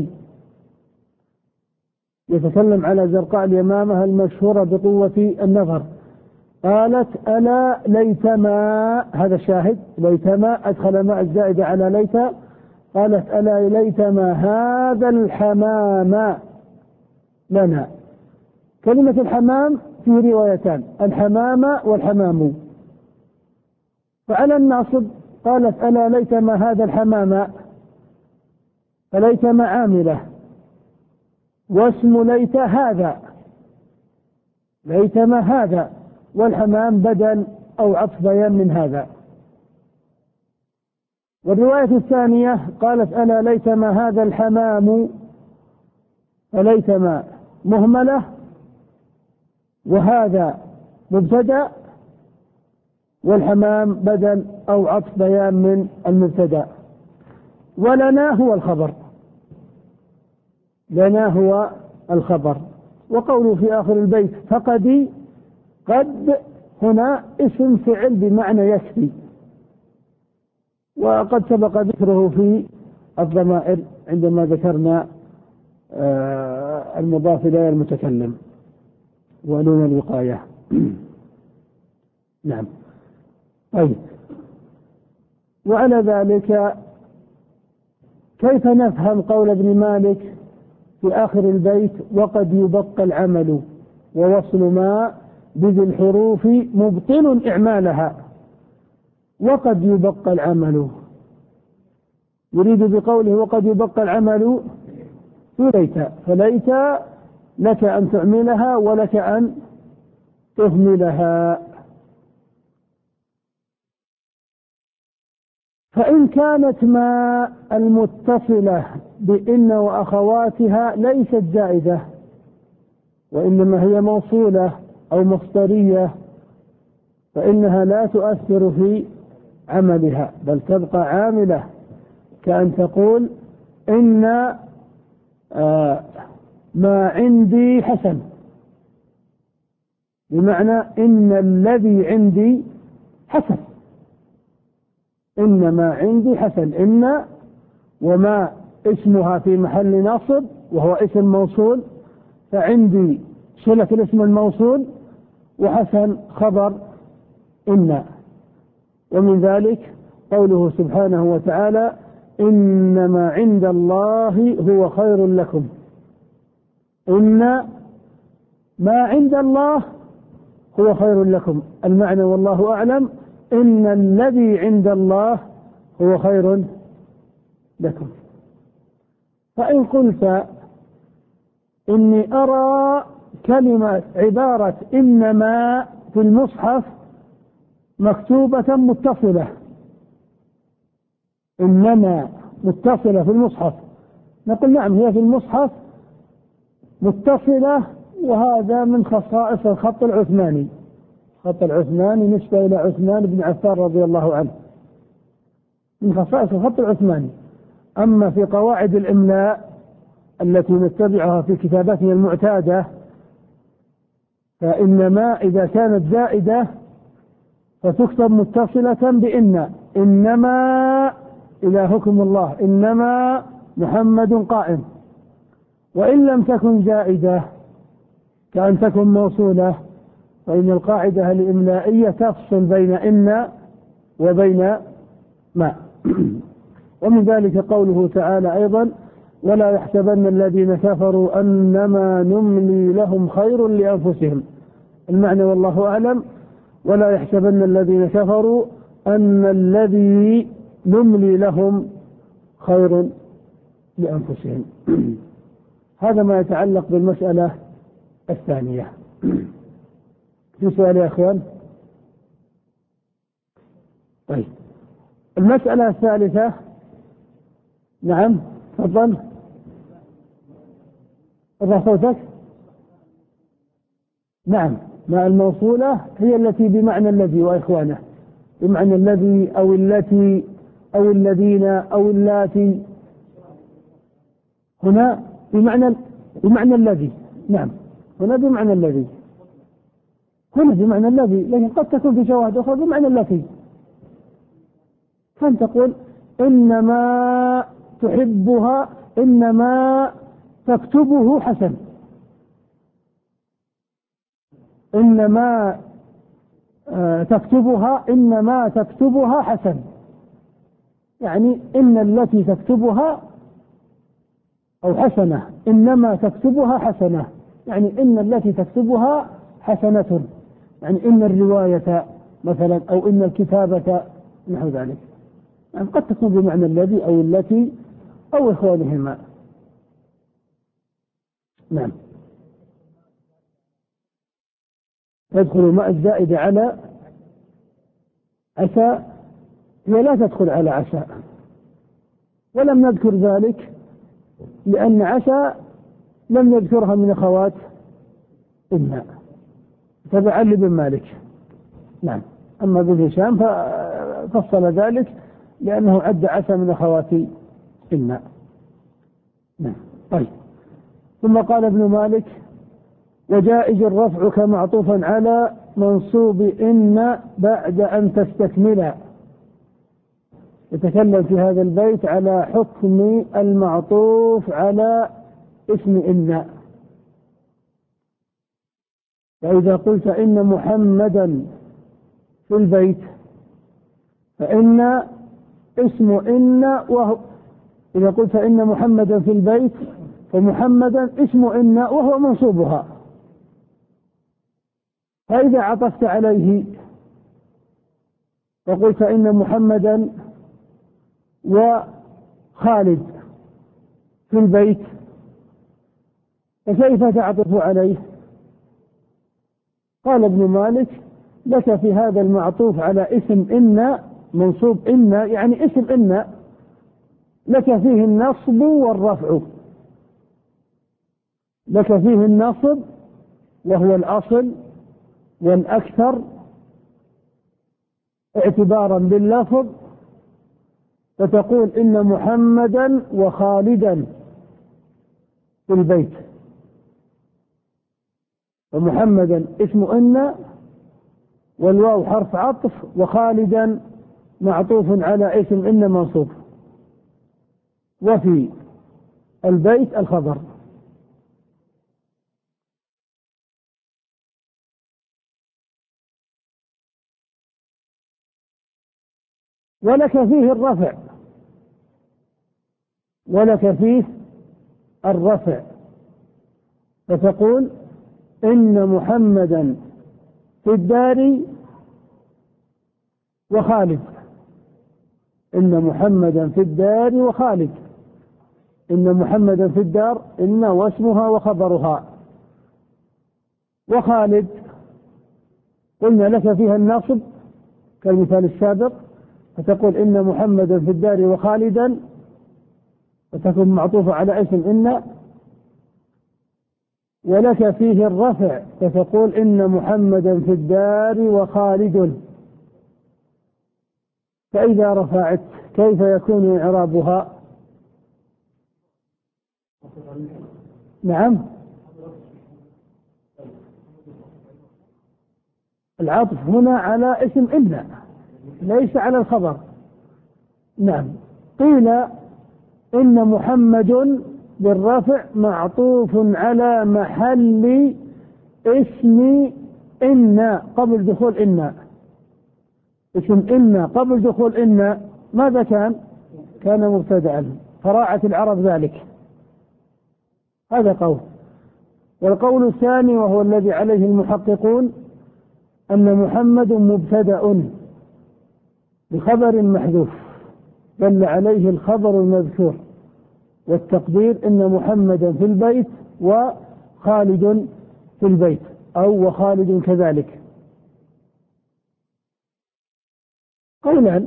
يتكلم على زرقاء اليمامة المشهورة بقوة النظر. قالت ألا ليتما، هذا شاهد، ليتما أدخل ماء الزائدة على ليت. قالت ألا ليتما هذا الحمام لنا. كلمة الحمام فيه روايتان، الحمام والحمام. فعلى الناصب قالت ألا ليتما هذا الحمام، فليتما عاملة، واسم ليت هذا، ليتما هذا، والحمام بدل أو عطف بيان من هذا. والرواية الثانية قالت ألا ليتما هذا الحمام، فليتما مهملة، وهذا مبتدأ، والحمام بدل أو عطف بيان من المبتدأ. ولنا هو الخبر، لنا هو الخبر. وقوله في آخر البيت فقد، قد هنا اسم فعل بمعنى يكفي، وقد سبق ذكره في الضمائر عندما ذكرنا المضاف إلى المتكلم ونون الوقاية. نعم. طيب، وعلى ذلك كيف نفهم قول ابن مالك في آخر البيت وقد يبقى العمل ووصل ما بذي الحروف مبطل إعمالها؟ وقد يبقى العمل، يريد بقوله وقد يبقى العمل في ليت، فليت لك أن تعملها ولك أن تهملها. فإن كانت ما المتصلة بإن وأخواتها ليست زائدة، وإنما هي موصولة أو مصدرية، فإنها لا تؤثر في عملها بل تبقى عاملة، كأن تقول إن آه ما عندي حسن، بمعنى إن الذي عندي حسن، إن ما عندي حسن، إن وما اسمها في محل نصب وهو اسم موصول، فعندي صلة الاسم الموصول، وحسن خبر إن. ومن ذلك قوله سبحانه وتعالى إنما عند الله هو خير لكم، إن ما عند الله هو خير لكم، المعنى والله أعلم إن الذي عند الله هو خير لكم. فإن قلت إني أرى كلمة عبارة إنما في المصحف مكتوبة متصلة، إنما متصلة في المصحف، نقول نعم هي في المصحف متصلة، وهذا من خصائص الخط العثماني، الخط العثماني نسبة إلى عثمان بن عفان رضي الله عنه، من خصائص الخط العثماني. أما في قواعد الإملاء التي نتبعها في كتاباتنا المعتادة، فإنما إذا كانت زائدة فتكتب متصلة بإن، إنما إلهكم الله، إنما محمد قائم. وإن لم تكن زائدة كأن تكن موصولة، فإن القاعدة الإملائية تفصل بين إن وبين ما. ومن ذلك قوله تعالى أيضا ولا يحسبن الذين كفروا أنما نملي لهم خير لأنفسهم، المعنى والله أعلم ولا يحسبن الذين كفروا أن الذي نملي لهم خير لأنفسهم. هذا ما يتعلق بالمسألة الثانية. في سؤال يا أخوان؟ طيب، المسألة الثالثة. نعم تفضل، ارفع صوتك. نعم، ما الموصولة هي التي بمعنى الذي وإخوانه، بمعنى الذي أو التي أو الذين أو اللاتي، هنا بمعنى بمعنى الذي. نعم، هنا بمعنى الذي، هنا بمعنى الذي، لكن قد تكون في شواهد أخرى بمعنى التي. كان تقول إنما تحبها، إنما تكتبه حسن، إنما آه تكتبها، إنما تكتبها حسن، يعني إن التي تكتبها أو حسنة، إنما تكتبها حسنة، يعني إن التي تكتبها حسنة، يعني إن الرواية مثلا أو إن الكتابة نحو ذلك. يعني قد تكون بمعنى الذي أو التي أو إخوانهما. نعم. تدخل ماء الزائدة على عسى، هي لا تدخل على عسى، ولم نذكر ذلك لأن عسى لم يذكرها من أخوات إن، تبعا لابن مالك. نعم. أما ابن هشام ففصل ذلك لأنه عد عسى من أخوات إن. نعم. طيب. ثم قال ابن مالك: وجائز الرفع كمعطوفا على منصوب إن بعد أن تستكمل. يتكلم في هذا البيت على حكم المعطوف على اسم إن. فإذا قلت إن محمدا في البيت فإن اسم إن، وهو إذا قلت إن محمدا في البيت فمحمدا اسم إن وهو منصوبها. فإذا عطفت عليه وقلت إن محمدا وخالد في البيت فكيف تعطف عليه؟ قال ابن مالك: لك في هذا المعطوف على اسم إن منصوب إن، يعني اسم إن لك فيه النصب والرفع. لك فيه النصب وهو الأصل والأكثر اعتبارا باللفظ، فتقول إن محمدا وخالدا في البيت، ومحمدا اسم إن والواو حرف عطف وخالدا معطوف على اسم إن منصوب، وفي البيت الخبر. ولك فيه الرفع ولك فيه الرفع فتقول إن محمدا في الدار وخالد. إن محمدا في الدار وخالد. إن محمدا في الدار إن واسمها وخبرها. وخالد قلنا لك فيها الناصب كالمثال السابق، فتقول إن محمدا في الدار وخالدا، وتكون معطوفة على اسم إن. ولك فيه الرفع فتقول إن محمدا في الدار وخالد. فإذا رفعت كيف يكون إعرابها؟ نعم. العطف هنا على اسم إن ليس على الخبر. نعم. قيل إن محمد بالرفع معطوف على محل اسم إن قبل دخول إن. اسم إن قبل دخول إن ماذا كان؟ كان مبتدأ، فراعت العرب ذلك. هذا قول. والقول الثاني وهو الذي عليه المحققون أن محمد مبتدأ بخبر محذوف دل عليه الخبر المذكور، والتقدير إن محمدا في البيت وخالد في البيت، أو وخالد كذلك. قولا،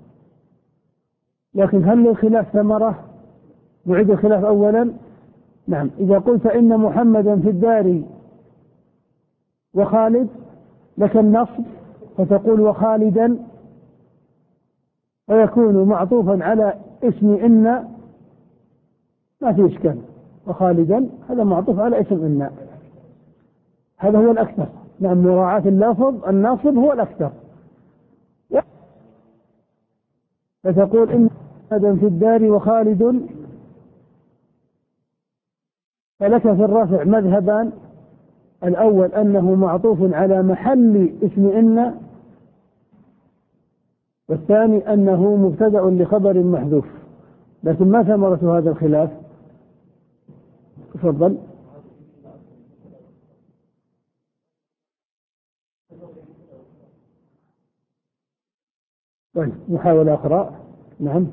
لكن هل للخلاف ثمرة؟ نعيد الخلاف أولا. نعم. إذا قلت إن محمدا في الدار وخالد لك النصب فتقول وخالدا، ويكون معطوفا على اسم إن، ما في إشكال. وخالدا هذا معطوف على اسم إن، هذا هو الأكثر. نعم. مراعاة اللفظ الناصب هو الأكثر. فتقول إن محمدا في الدار وخالد، فلك في الرفع مذهبان: الأول أنه معطوف على محل اسم إن، والثاني أنه مبتدأ لخبر محذوف. لكن ما ثمرة هذا الخلاف؟ تفضل. طيب محاولة أخرى. نعم.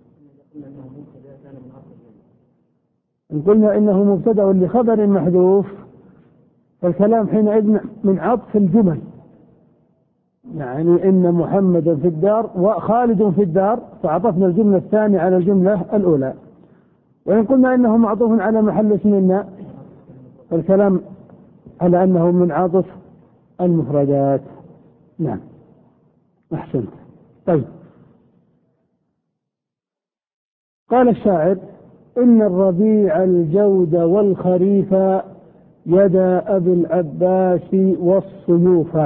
إن قلنا إنه مبتدأ لخبر محذوف فالكلام حينئذ من عطف الجمل، يعني إن محمدا في الدار وخالد في الدار، فعطفنا الجملة الثانية على الجملة الأولى. وإن قلنا إنه معطوف على محل اسمنا فالكلام على أنه من عطف المفردات. نعم أحسنت. طيب قال الشاعر: إن الربيع الجود والخريف يدا أبي العباس والصيوف.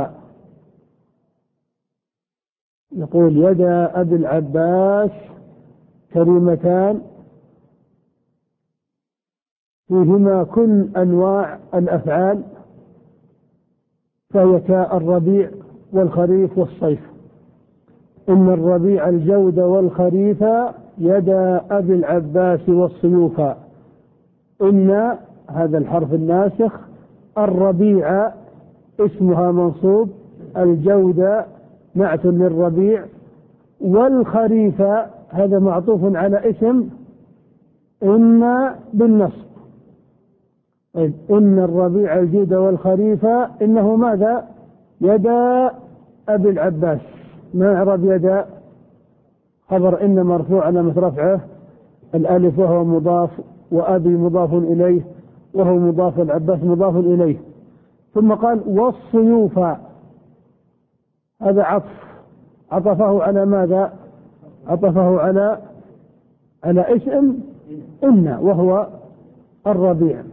يقول يدا أبي العباس كلمتان فيهما كل أنواع الأفعال، فهي كالربيع والخريف والصيف. إن الربيع الجود والخريف يدا أبي العباس والصيوف. إن هذا الحرف الناسخ، الربيع اسمها منصوب، الجود نعت للربيع، والخريف هذا معطوف على اسم إن بالنصب. طيب إن الربيع الجود والخريف إنه ماذا؟ يدا أبي العباس. ما إعراب يدا؟ خبر إن مرفوع على رفعه الألف وهو مضاف، وأبي مضاف إليه وهو مضاف، العباس مضاف إليه. ثم قال والصيوف، هذا عطف، عطفه على ماذا؟ عطفه على على اسم إن وهو الربيع.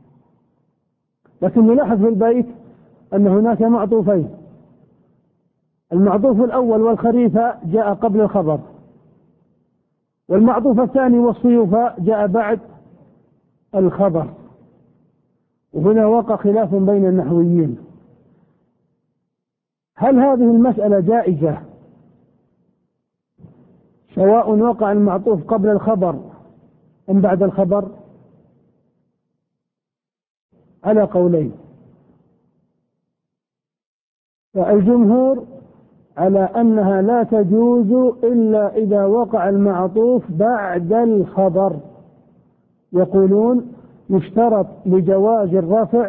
لكن نلاحظ في البيت أن هناك معطوفين، المعطوف الأول والخريف جاء قبل الخبر، والمعطوف الثاني والصيوف جاء بعد الخبر. وهنا وقع خلاف بين النحويين، هل هذه المسألة جائزة سواء وقع المعطوف قبل الخبر أم بعد الخبر؟ على قولين. فالجمهور على أنها لا تجوز إلا إذا وقع المعطوف بعد الخبر. يقولون يشترط لجواز الرفع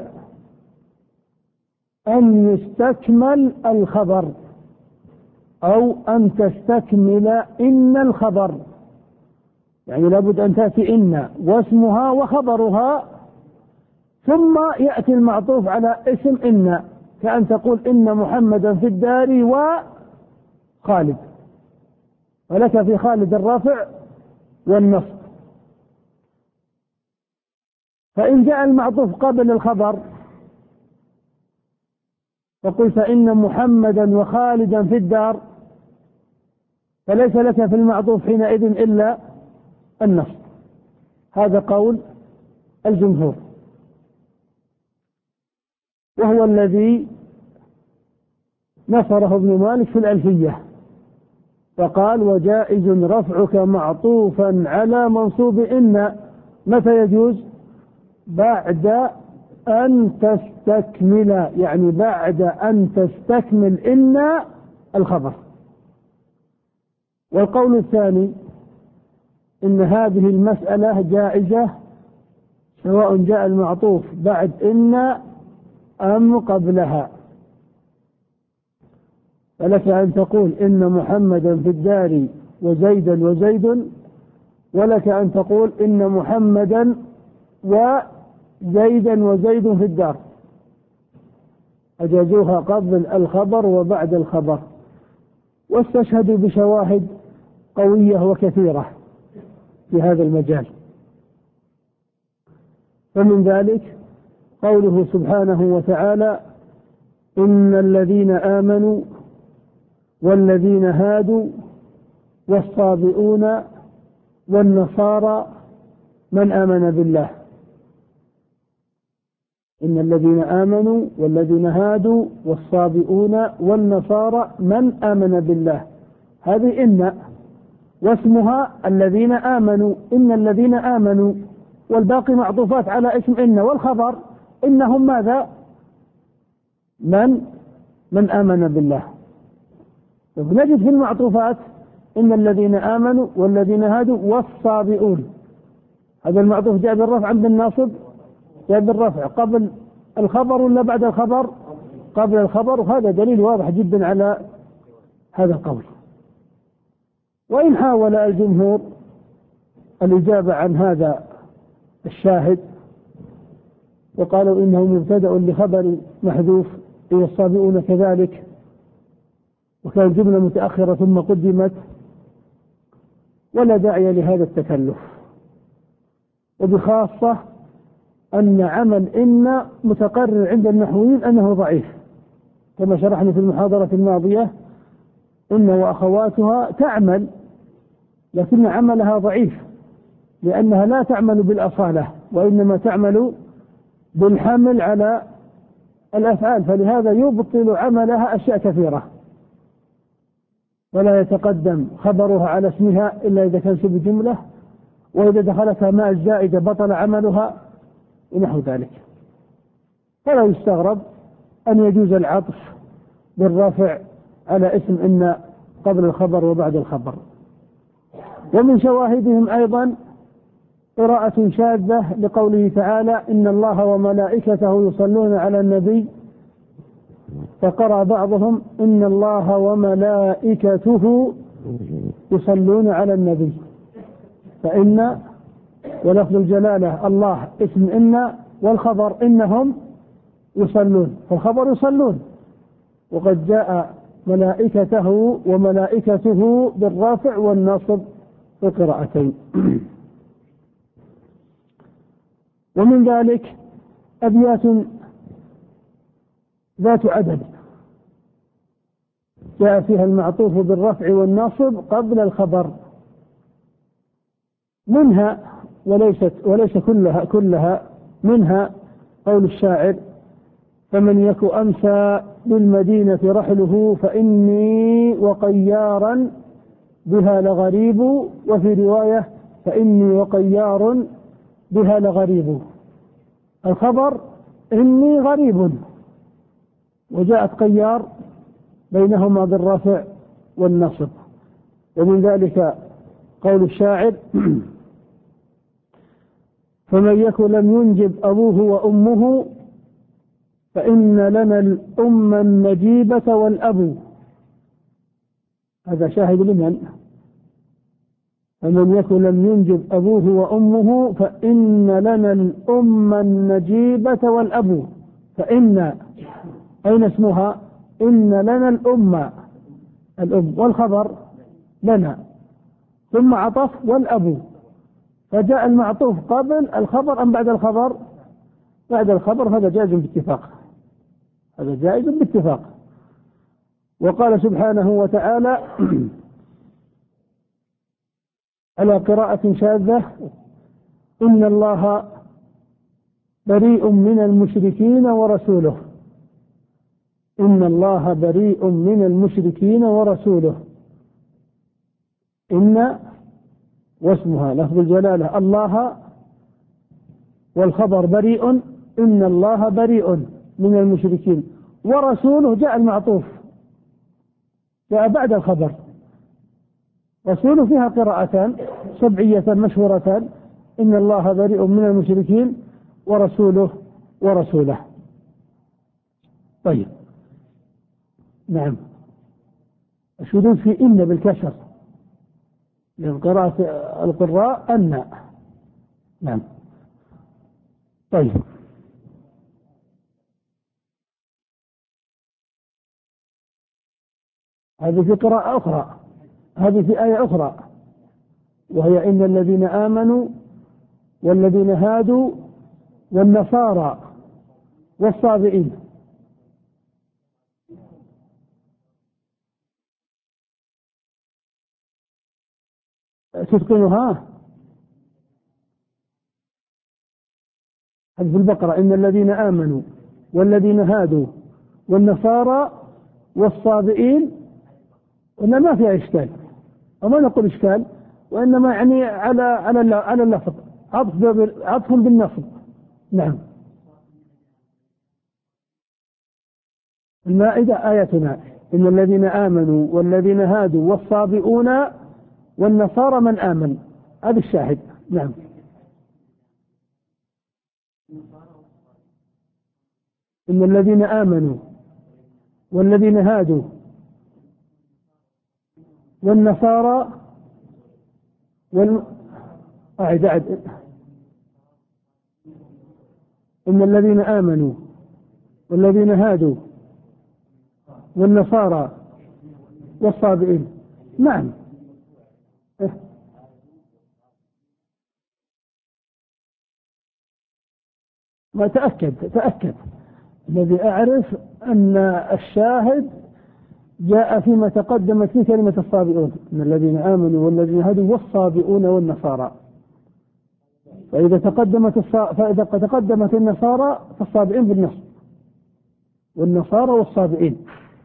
أن يستكمل الخبر أو أن تستكمل إن الخبر، يعني لابد أن تأتي إن واسمها وخبرها ثم يأتي المعطوف على اسم إن، كأن تقول إن محمدا في الدار وخالد، ولك في خالد الرفع والنصب. فإن جاء المعطوف قبل الخبر فقلت إن محمدا وخالدا في الدار، فليس لك في المعطوف حينئذ إلا النصب. هذا قول الجمهور، وهو الذي نصره ابن مالك في الألفية، فقال وجائز رفعك معطوفا على منصوب إن. متى يجوز؟ بعد أن تستكمل، يعني بعد أن تستكمل إن الخبر. والقول الثاني إن هذه المسألة جائزة سواء جاء المعطوف بعد إن أم قبلها. فلك أن تقول إن محمدا في الدار وزيدا وزيد، ولك أن تقول إن محمدا وزيدا وزيد في الدار، أجازوها قبل الخبر وبعد الخبر، واستشهدوا بشواهد قوية وكثيرة في هذا المجال. فمن ذلك قوله سبحانه وتعالى إن الذين آمنوا والذين هادوا والصابئون والنصارى من آمن بالله. إن الذين آمنوا والذين هادوا والصابئون والنصارى من آمن بالله، هذه إن، واسمها الذين آمنوا، إن الذين آمنوا، والباقي معطوفات على اسم إن، والخبر إنهم ماذا؟ من من آمن بالله. نجد في المعطوفات إن الذين آمنوا والذين هادوا والصابئون، هذا المعطوف جاء بالرفع عند الناصب، جاء بالرفع قبل الخبر ولا بعد الخبر؟ قبل الخبر، وهذا دليل واضح جدا على هذا القول. وإن حاول الجمهور الإجابة عن هذا الشاهد وقالوا إنه مبتدأ لخبر محذوف والصابئون كذلك، وكان جملة متأخرة ثم قدمت، ولا داعي لهذا التكلف. وبخاصة أن عمل إن متقرر عند النحويين أنه ضعيف، كما شرحنا في المحاضرة الماضية إن وأخواتها تعمل لكن عملها ضعيف، لأنها لا تعمل بالأصالة وإنما تعمل بالحمل على الأفعال، فلهذا يبطل عملها أشياء كثيرة، ولا يتقدم خبرها على اسمها إلا إذا كان شبه جملة، وإذا دخلتها ماء الزائدة بطل عملها ونحو ذلك. فلا يستغرب أن يجوز العطف بالرفع على اسم إن قبل الخبر وبعد الخبر. ومن شواهدهم أيضا قراءة شاذة لقوله تعالى إن الله وملائكته يصلون على النبي، فقرأ بعضهم إن الله وملائكته يصلون على النبي، فإن ولفظ الجلالة الله اسم إن والخبر إنهم يصلون، فالخبر يصلون، وقد جاء ملائكته وملائكته بالرافع والناصب في القراءتين. ومن ذلك أبيات ذات عدد جاء فيها المعطوف بالرفع والناصب قبل الخبر، منها وليست وليس كلها كلها منها قول الشاعر فمن يك أمسى بالمدينة رحله فإني وقيارا بها لغريب، وفي رواية فإني وقيار بها لغريب. الخبر إني غريب، وجاءت قيار بينهما بالرفع والنصب. ومن ذلك قول الشاعر فمن يكن لم ينجب أبوه وأمه فإن لنا الأم النجيبة والأب. هذا شاهد لمن؟ فمن يكن لم ينجب أبوه وأمه فإن لنا الأم النجيبة والأب. فإن أين اسمها؟ إن لنا الأم، الأم، والخبر لنا، ثم عطف والأب، فجاء المعطوف قبل الخبر أم بعد الخبر؟ بعد الخبر، هذا جائز باتفاق، هذا جائز باتفاق. وقال سبحانه وتعالى على قراءة شاذة إن الله بريء من المشركين ورسوله، إن الله بريء من المشركين ورسوله. إن واسمها لفظ الجلالة الله، والخبر بريء، إن الله بريء من المشركين، ورسوله جاء المعطوف جاء بعد الخبر. رسوله فيها قراءتان سبعية مشهورتان، إن الله بريء من المشركين ورسوله ورسوله. طيب، نعم، الشذوذ في إن بالكسر من قراءة القراء أن. نعم. طيب، هذه في قراءة أخرى، هذه في آية أخرى، وهي إن الذين آمنوا والذين هادوا والنصارى والصابئين. تتقنها؟ هذه في البقرة إن الذين آمنوا والذين هادوا والنصارى والصابئين، وإنما ما فيها إشكال، وما نقول إشكال، وإنما يعني على على على اللفظ عطف عطف بالنصب. نعم. المائدة آيتنا إن الذين آمنوا والذين هادوا والصابئون والنصارى من آمن. هذا الشاهد. نعم. إن الذين آمنوا والذين هادوا والنصارى وال... أعد أعد إن الذين آمنوا والذين هادوا والنصارى والصابئين. نعم. ما تأكد تأكد الذي أعرف أن الشاهد جاء فيما تقدمت فيه كلمة الصابئون، إن الذين آمنوا والذين هادوا والصابئون والنصارى. فإذا تقدمت الصا... فإذا تقدمت النصارى فالصابئين بالنص، والنصارى والصابئين،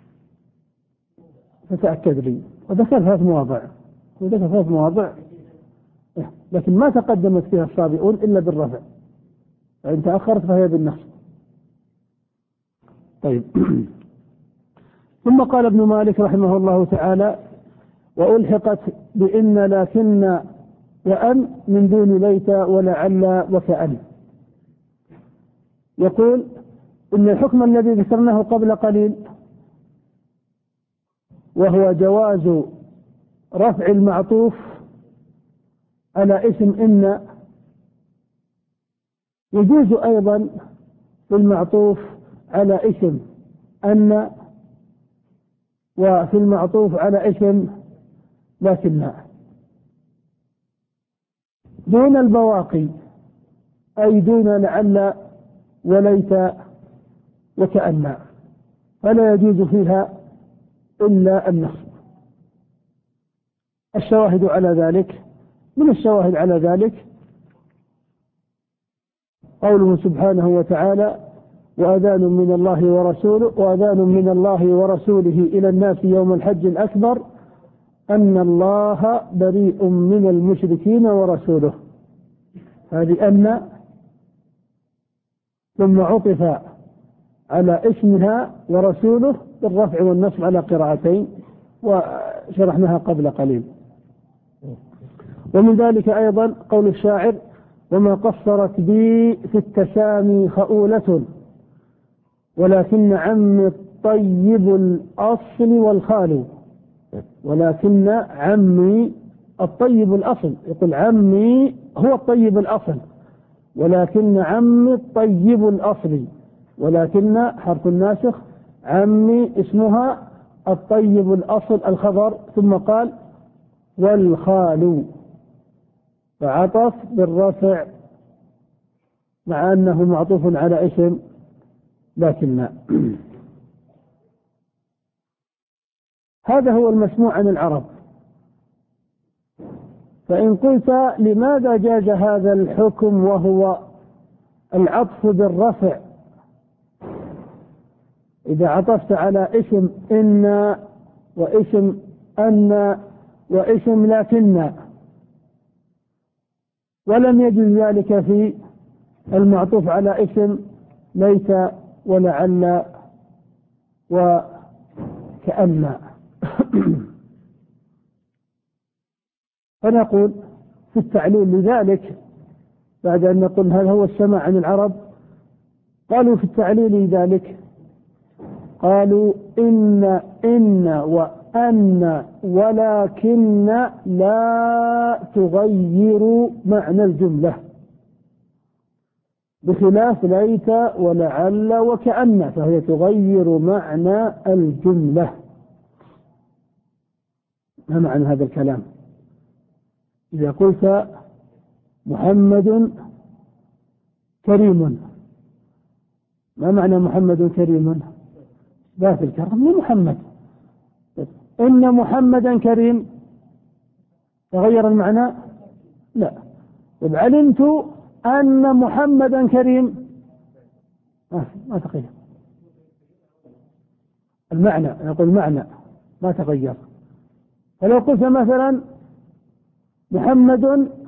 فتأكد لي. وذكر ثلاث مواضع وذكر ثلاث مواضع لكن ما تقدمت فيها الصابئون إلا بالرفع، فإن تأخرت فهي بالنص. طيب. ثم قال ابن مالك رحمه الله تعالى: وألحقت بإن لكن وأن من دون ليت ولعل وكأن. يقول إن الحكم الذي ذكرناه قبل قليل وهو جواز رفع المعطوف على اسم إن يجوز أيضا في المعطوف على اسم أن وفي المعطوف على اسم لكن دون البواقي، أي دون لعل وليت وكأن، فلا يجوز فيها إلا النصب. الشواهد على ذلك، من الشواهد على ذلك قوله سبحانه وتعالى: وأذان من الله ورسوله وأذان من الله ورسوله إلى الناس يوم الحج الأكبر أن الله بريء من المشركين ورسوله. هذه أن ثم عطف على اسمها ورسوله بالرفع والنصب على قراءتين وشرحناها قبل قليل. ومن ذلك أيضا قول الشاعر: وما قصرت بي في التسامي خؤولة ولكن عمي الطيب الأصل والخال. ولكن عمي الطيب الأصل، يقول عمي هو الطيب الأصل، ولكن عمي الطيب الأصل، ولكن حرف الناسخ، عمي اسمها الطيب الأصل الخبر، ثم قال والخال، فعطف بالرفع مع أنه معطوف على اسم لكن. هذا هو المسموع عن العرب. فإن قلت لماذا جاز هذا الحكم وهو العطف بالرفع إذا عطفت على اسم إن واسم أن واسم لكن، ولم يجوز ذلك في المعطوف على اسم ليت ولعل وكأن. فنقول في التعليل لذلك بعد أن نقول هذا هو السماع عن العرب، قالوا في التعليل لذلك قالوا إن إن وأن ولكن لا تغير معنى الجملة، بخلاف ليت ولعل وكأن فهي تغير معنى الجملة. ما معنى هذا الكلام؟ إذا قلت محمد كريم، ما معنى محمد كريم؟ ذات الكرم لمحمد. إن محمدا كريم تغير المعنى؟ لا. إذ علمت أن محمدا كريم آه ما تغير المعنى، نقول معنى ما تغير. فلو قلت مثلا محمد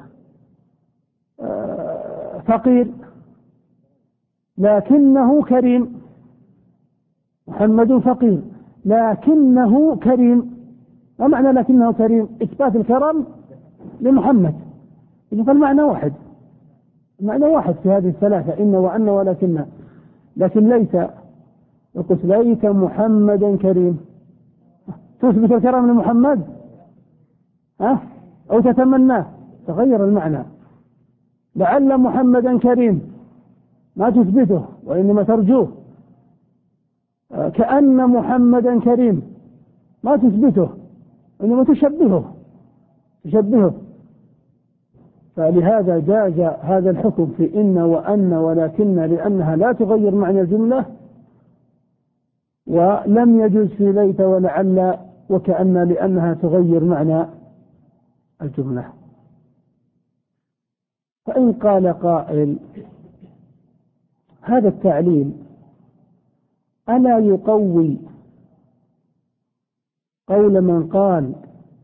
فقير لكنه كريم، محمد فقير لكنه كريم. ما معنى لكنه كريم؟ إثبات الكرم لمحمد. إذا فالمعنى واحد، المعنى واحد في هذه الثلاثة، إن وأن ولكن. لكن ليت، يقول ليت محمدا كريم، تثبت الكرم لمحمد ها أو تتمناه، تغير المعنى. لعل محمدا كريم ما تثبته وإنما ترجوه. كأن محمدا كريم ما تثبته إنما تشبهه تشبهه فلهذا جاز هذا الحكم في إن وأن ولكن، لأنها لا تغير معنى الجملة، ولم يجوز في ليت ولعل وكأن لأنها تغير معنى الجملة. فإن قال قائل هذا التعليل ألا يقوي قول من قال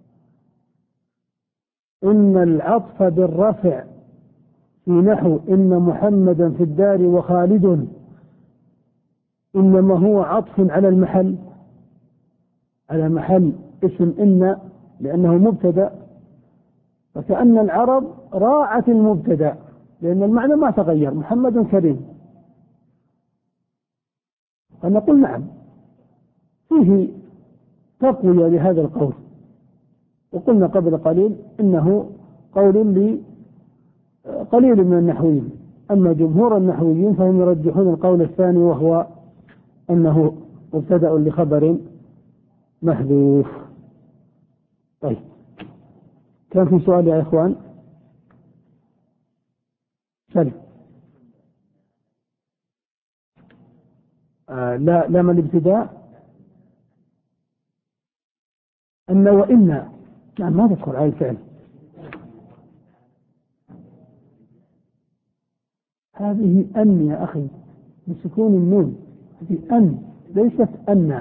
إن العطف بالرفع في نحو إن محمدا في الدار وخالد إنما هو عطف على المحل، على محل اسم إن لأنه مبتدأ، فكأن العرب راعت المبتدأ لأن المعنى ما تغير، محمد كريم. فنقول نعم فيه تقوية لهذا القول، وقلنا قبل قليل إنه قول لقليل من النحويين، أما جمهور النحويين فهم يرجحون القول الثاني وهو أنه مبتدأ لخبر محذوف. طيب كان في سؤال يا إخوان؟ سلم. آه لا لا من الابتداء أن وإن، نعم ما تذكر على الفعل. هذه أن يا أخي بسكون النون، هذه أن ليست أن.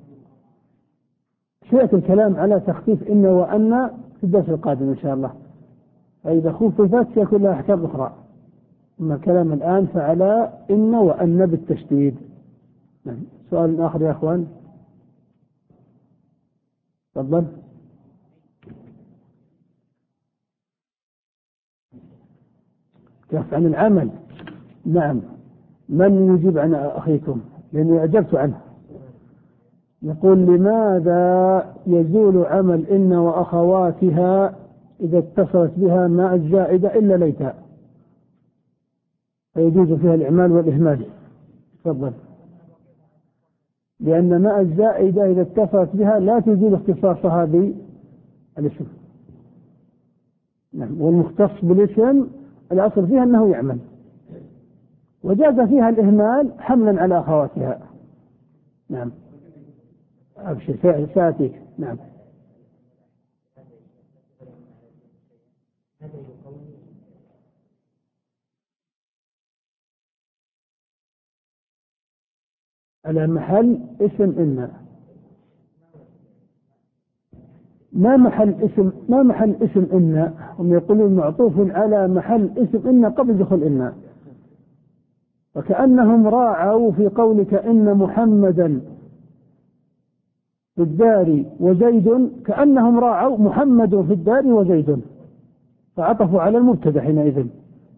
سيأتي الكلام على تخفيف إن وأن في الدرس القادم إن شاء الله، فإذا خففت سيكون لها أحكام أخرى. أما الكلام الآن فعلى إن وأن بالتشديد. نعم. سؤال آخر يا أخوان؟ تفضل. كيف عن العمل؟ نعم. من يجيب عن أخيكم لأني أجبت عنه. يقول لماذا يزول عمل إن وأخواتها إذا اتصلت بها مع الزائدة إلا ليتا، فيجوز فيها الإعمال والإهمال؟ تفضل. لأن مع الزائدة إذا اتصلت بها لا تزيل اختصاصها بالاسم. نعم. والمختص بالاسم الأصل فيها أنه يعمل، وجاز فيها الإهمال حملا على أخواتها. نعم. أبشر ساتيك. نعم. على محل اسم إن. ما محل اسم ما محل اسم إن؟ هم يقولون معطوف على محل اسم إن قبل دخول إن، وكأنهم راعوا في قولك إن محمدا في الدار وزيد، كأنهم راعوا محمد في الدار وزيد فعطفوا على المبتدأ حينئذ.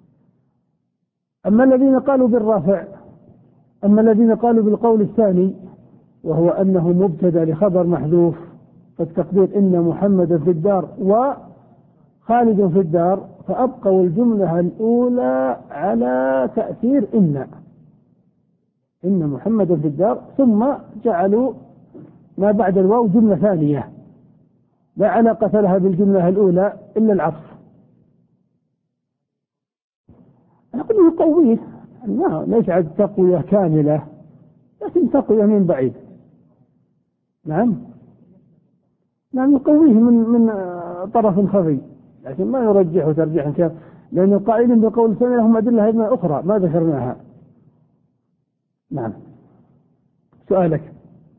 أما الذين قالوا بالرافع أما الذين قالوا بالقول الثاني وهو أنه مبتدأ لخبر محذوف، فالتقدير إن محمد في الدار وخالد في الدار، فأبقوا الجملة الأولى على تأثير إن إن محمد في الدار، ثم جعلوا ما بعد الواو جملة ثانية لا علاقة لها بالجملة الأولى إلا العطف. نقول يقويه، لا ليس عد تقوية كاملة لكن تقوية من بعيد. نعم نعم يقويه من من طرف خفي، لكن ما يرجحه ترجيحا كامل، لأن القائلين بقول الثاني لهم أدلة أخرى ما ذكرناها. نعم. سؤالك؟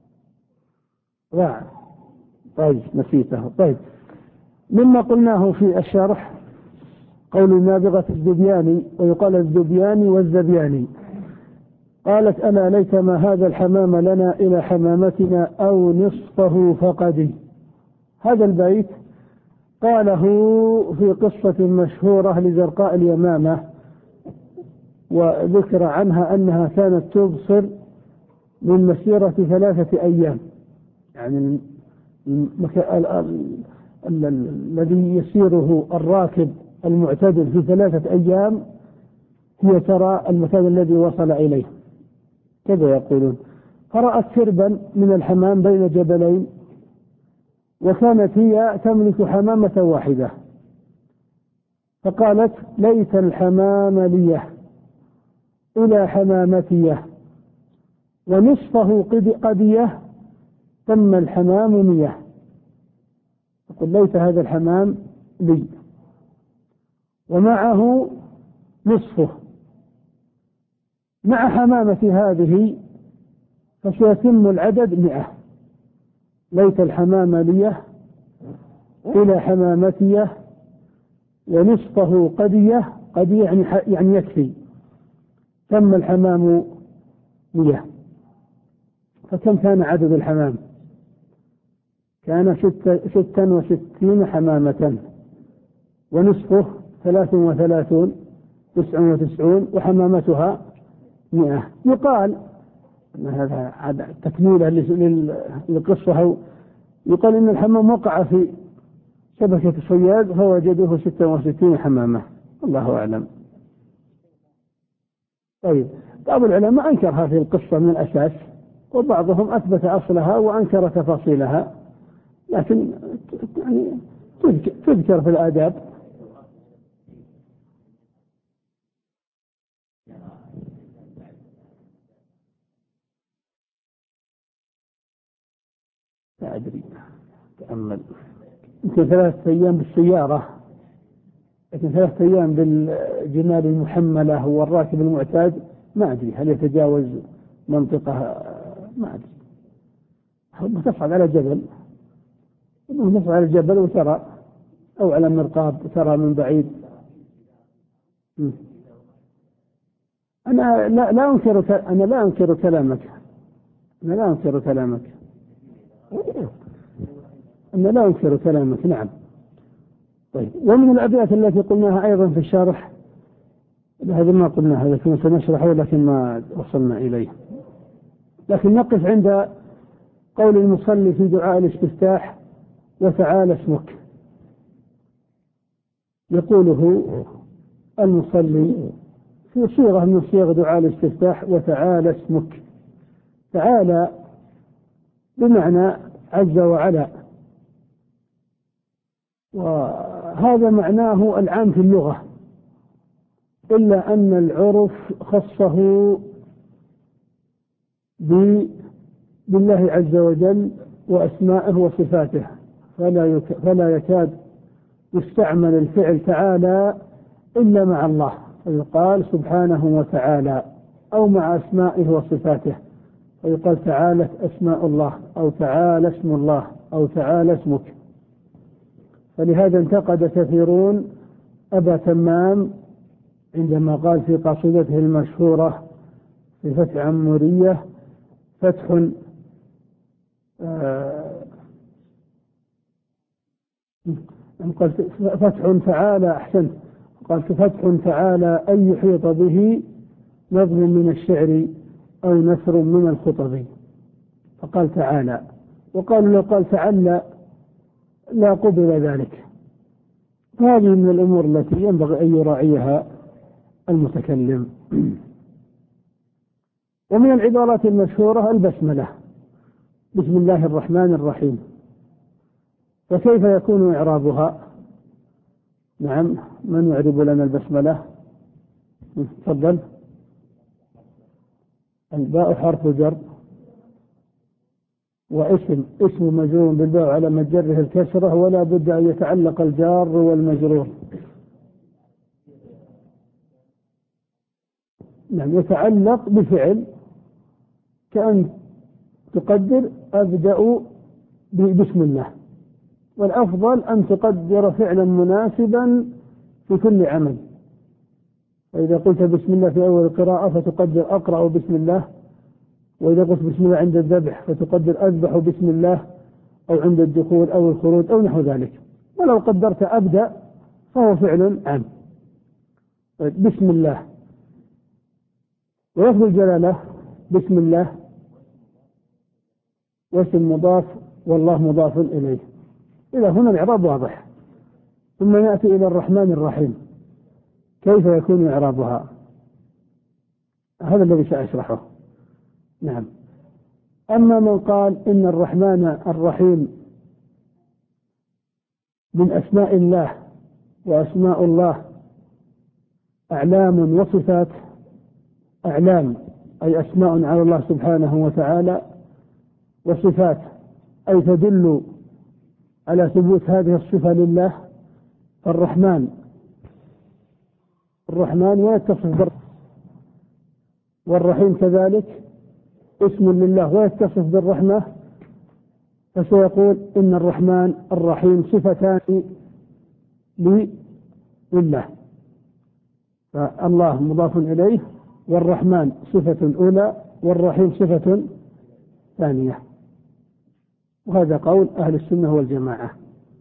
لا. طيب نسيته. طيب مما قلناه في الشرح قول نابغة الذبياني، ويقال الذبياني والزبياني. قالت أنا ليتما هذا الحمام لنا إلى حمامتنا أو نصفه فقدي. هذا البيت قاله في قصة مشهورة لزرقاء اليمامة، وذكر عنها أنها كانت تبصر من مسيرة ثلاثة أيام، يعني الذي يسيره الراكب المعتدل في ثلاثة أيام هي ترى المكان الذي وصل إليه، كذا يقولون. فرأت سربا من الحمام بين جبلين، وكانت هي تملك حمامة واحدة، فقالت ليت الحمام لي إلى حمامتي ونصفه قدية تم الحمام مية. تقول ليت هذا الحمام لي ومعه نصفه مع حمامة هذه فسيتم العدد مئة. ليت الحمام لي إلى حمامتي ونصفه قدية، قدية يعني, يعني يكفي، تم الحمام مئة. فكم كان عدد الحمام؟ كان ستة, ستا وستين حمامة، ونصفه ثلاث وثلاثون، تسع وتسعون، وحمامتها مئة. يقال هذا تكميلة للقصة، يقال إن الحمام وقع في شبكة صياد فوجدوه ستة وستين حمامة، الله أعلم. طيب، بعض العلماء أنكرها في القصة من الأساس، وبعضهم أثبت أصلها وأنكر تفاصيلها، لكن يعني تذكر في الآداب. لا أدري، تأمل، يمكن ثلاثة أيام بالسيارة، لكن ثلاثة أيام بالجمال المحملة والراكب المعتاد ما أدري هل يتجاوز منطقة، ما أدري. تصعد على جبل، تصعد على الجبل وترى، أو على مرقاب ترى من بعيد. أنا لا, لا أنكر أنا لا أنكر كلامك أنا لا أنكر كلامك أنا لا أنكر كلامك نعم. طيب، ومن الأبيات التي قلناها أيضا في الشرح، هذا ما قلنا، هذا كنا سنشرحه لكن ما وصلنا إليه، لكن نقف عند قول المصلي في دعاء الاستفتاح وتعالى اسمك. يقوله المصلي في صيغة من صيغ دعاء الاستفتاح وتعالى اسمك. تعالى بمعنى عز وعلا، وهذا معناه العام في اللغة، إلا أن العرف خصه بالله عز وجل وأسمائه وصفاته، فلا فلا يكاد يستعمل الفعل تعالى إلا مع الله، فيقال سبحانه وتعالى، أو مع أسمائه وصفاته فيقال تعالت أسماء الله، أو تعالى اسم الله، أو تعالى اسمك. فلهذا انتقد كثيرون أبا تمام عندما قال في قصيدته المشهورة في فتح عمورية فتح آه قال فتح تعالى، أحسنت، قال فتح تعالى أن يحيط به نظم من الشعر أو نثر من الخطب، فقال تعالى. وقال لو قال تعالى لا قبل ذلك. هذه من الأمور التي ينبغي أن يراعيها المتكلم. ومن العبارات المشهورة البسملة، بسم الله الرحمن الرحيم، فكيف يكون إعرابها؟ نعم، من يعرب لنا البسملة؟ تفضل. الباء حرف جر، واسم اسم مجرور بالباء على مجره الكسرة، ولا بد أن يتعلق الجار والمجرور. نعم، يتعلق بفعل، كأن تقدر أبدأ بسم الله، والأفضل أن تقدر فعلا مناسبا في كل عمل، فإذا قلت بسم الله في أول القراءة فتقدر أقرأ بسم الله، وإذا قلت بسم الله عند الذبح فتقدر أذبح بسم الله، أو عند الدخول أو الخروج أو نحو ذلك. ولو قدرت أبدأ فهو فعل عام. بسم الله، ولفظ الجلالة بسم الله واسم مضاف والله مضاف إليه. إلى هنا الإعراب واضح. ثم نأتي إلى الرحمن الرحيم، كيف يكون إعرابها؟ هذا الذي سأشرحه. نعم. أما من قال إن الرحمن الرحيم من أسماء الله، وأسماء الله أعلام وصفات، أعلام أي أسماء على الله سبحانه وتعالى، وصفات أي تدل على ثبوت هذه الصفة لله، فالرحمن الرحمن ويتصف بالرحمة، والرحيم كذلك اسم لله ويتصف بالرحمة، فسيقول إن الرحمن الرحيم صفتان لله، فالله مضاف إليه، والرحمن صفة أولى والرحيم صفة ثانية. وهذا قول أهل السنة والجماعة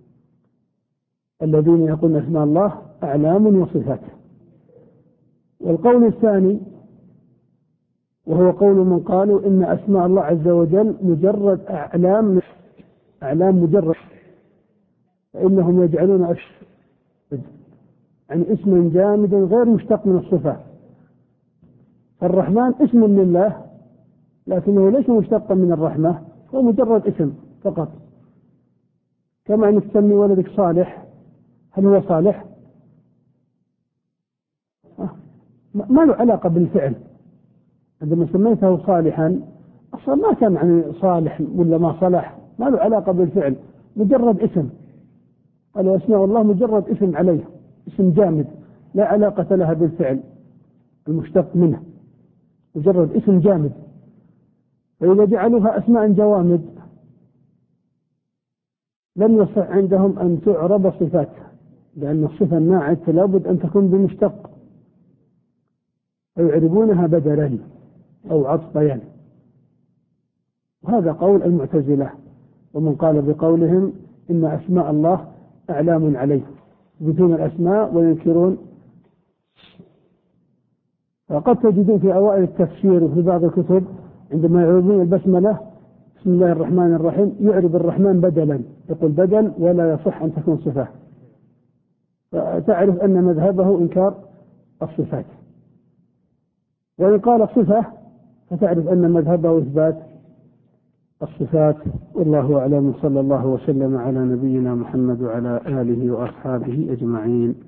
الذين يقولون أسماء الله أعلام وصفات. والقول الثاني وهو قول من قالوا إن أسماء الله عز وجل مجرد أعلام، أعلام مجرد، فإنهم يجعلون عن اسم جامد غير مشتق من الصفة. فالرحمن اسم لله لكنه ليس مشتقا من الرحمة، هو مجرد اسم فقط. كما أنك تسمي ولدك صالح، هل هو صالح؟ ما له علاقة بالفعل. عندما سميته صالحا أصلا ما كان يعني صالح ولا ما صلح، ما له علاقة بالفعل، مجرد اسم. قالوا أسماء الله مجرد اسم عليه، اسم جامد لا علاقة لها بالفعل المشتق منه، مجرد اسم جامد. فإذا جعلوها أسماء جوامد لم يصح عندهم أن تعرب صفات، لأن الصفة الناعت لابد أن تكون بمشتق، فيعربونها بدلا أو عطفا. وهذا قول المعتزلة، ومن قال بقولهم إن أسماء الله أعلام عليه، يثبتون الأسماء وينكرون. فقد تجدون في أوائل التفسير وفي بعض الكتب عندما يعربون البسملة بسم الله الرحمن الرحيم يعرب الرحمن بدلا، يقول بدل ولا يصح أن تكون صفة، فتعرف أن مذهبه إنكار الصفات. وإن قال صفة فتعرف أن مذهبه إثبات الصفات. والله أعلم، صلى الله وسلم على نبينا محمد وعلى آله وأصحابه أجمعين.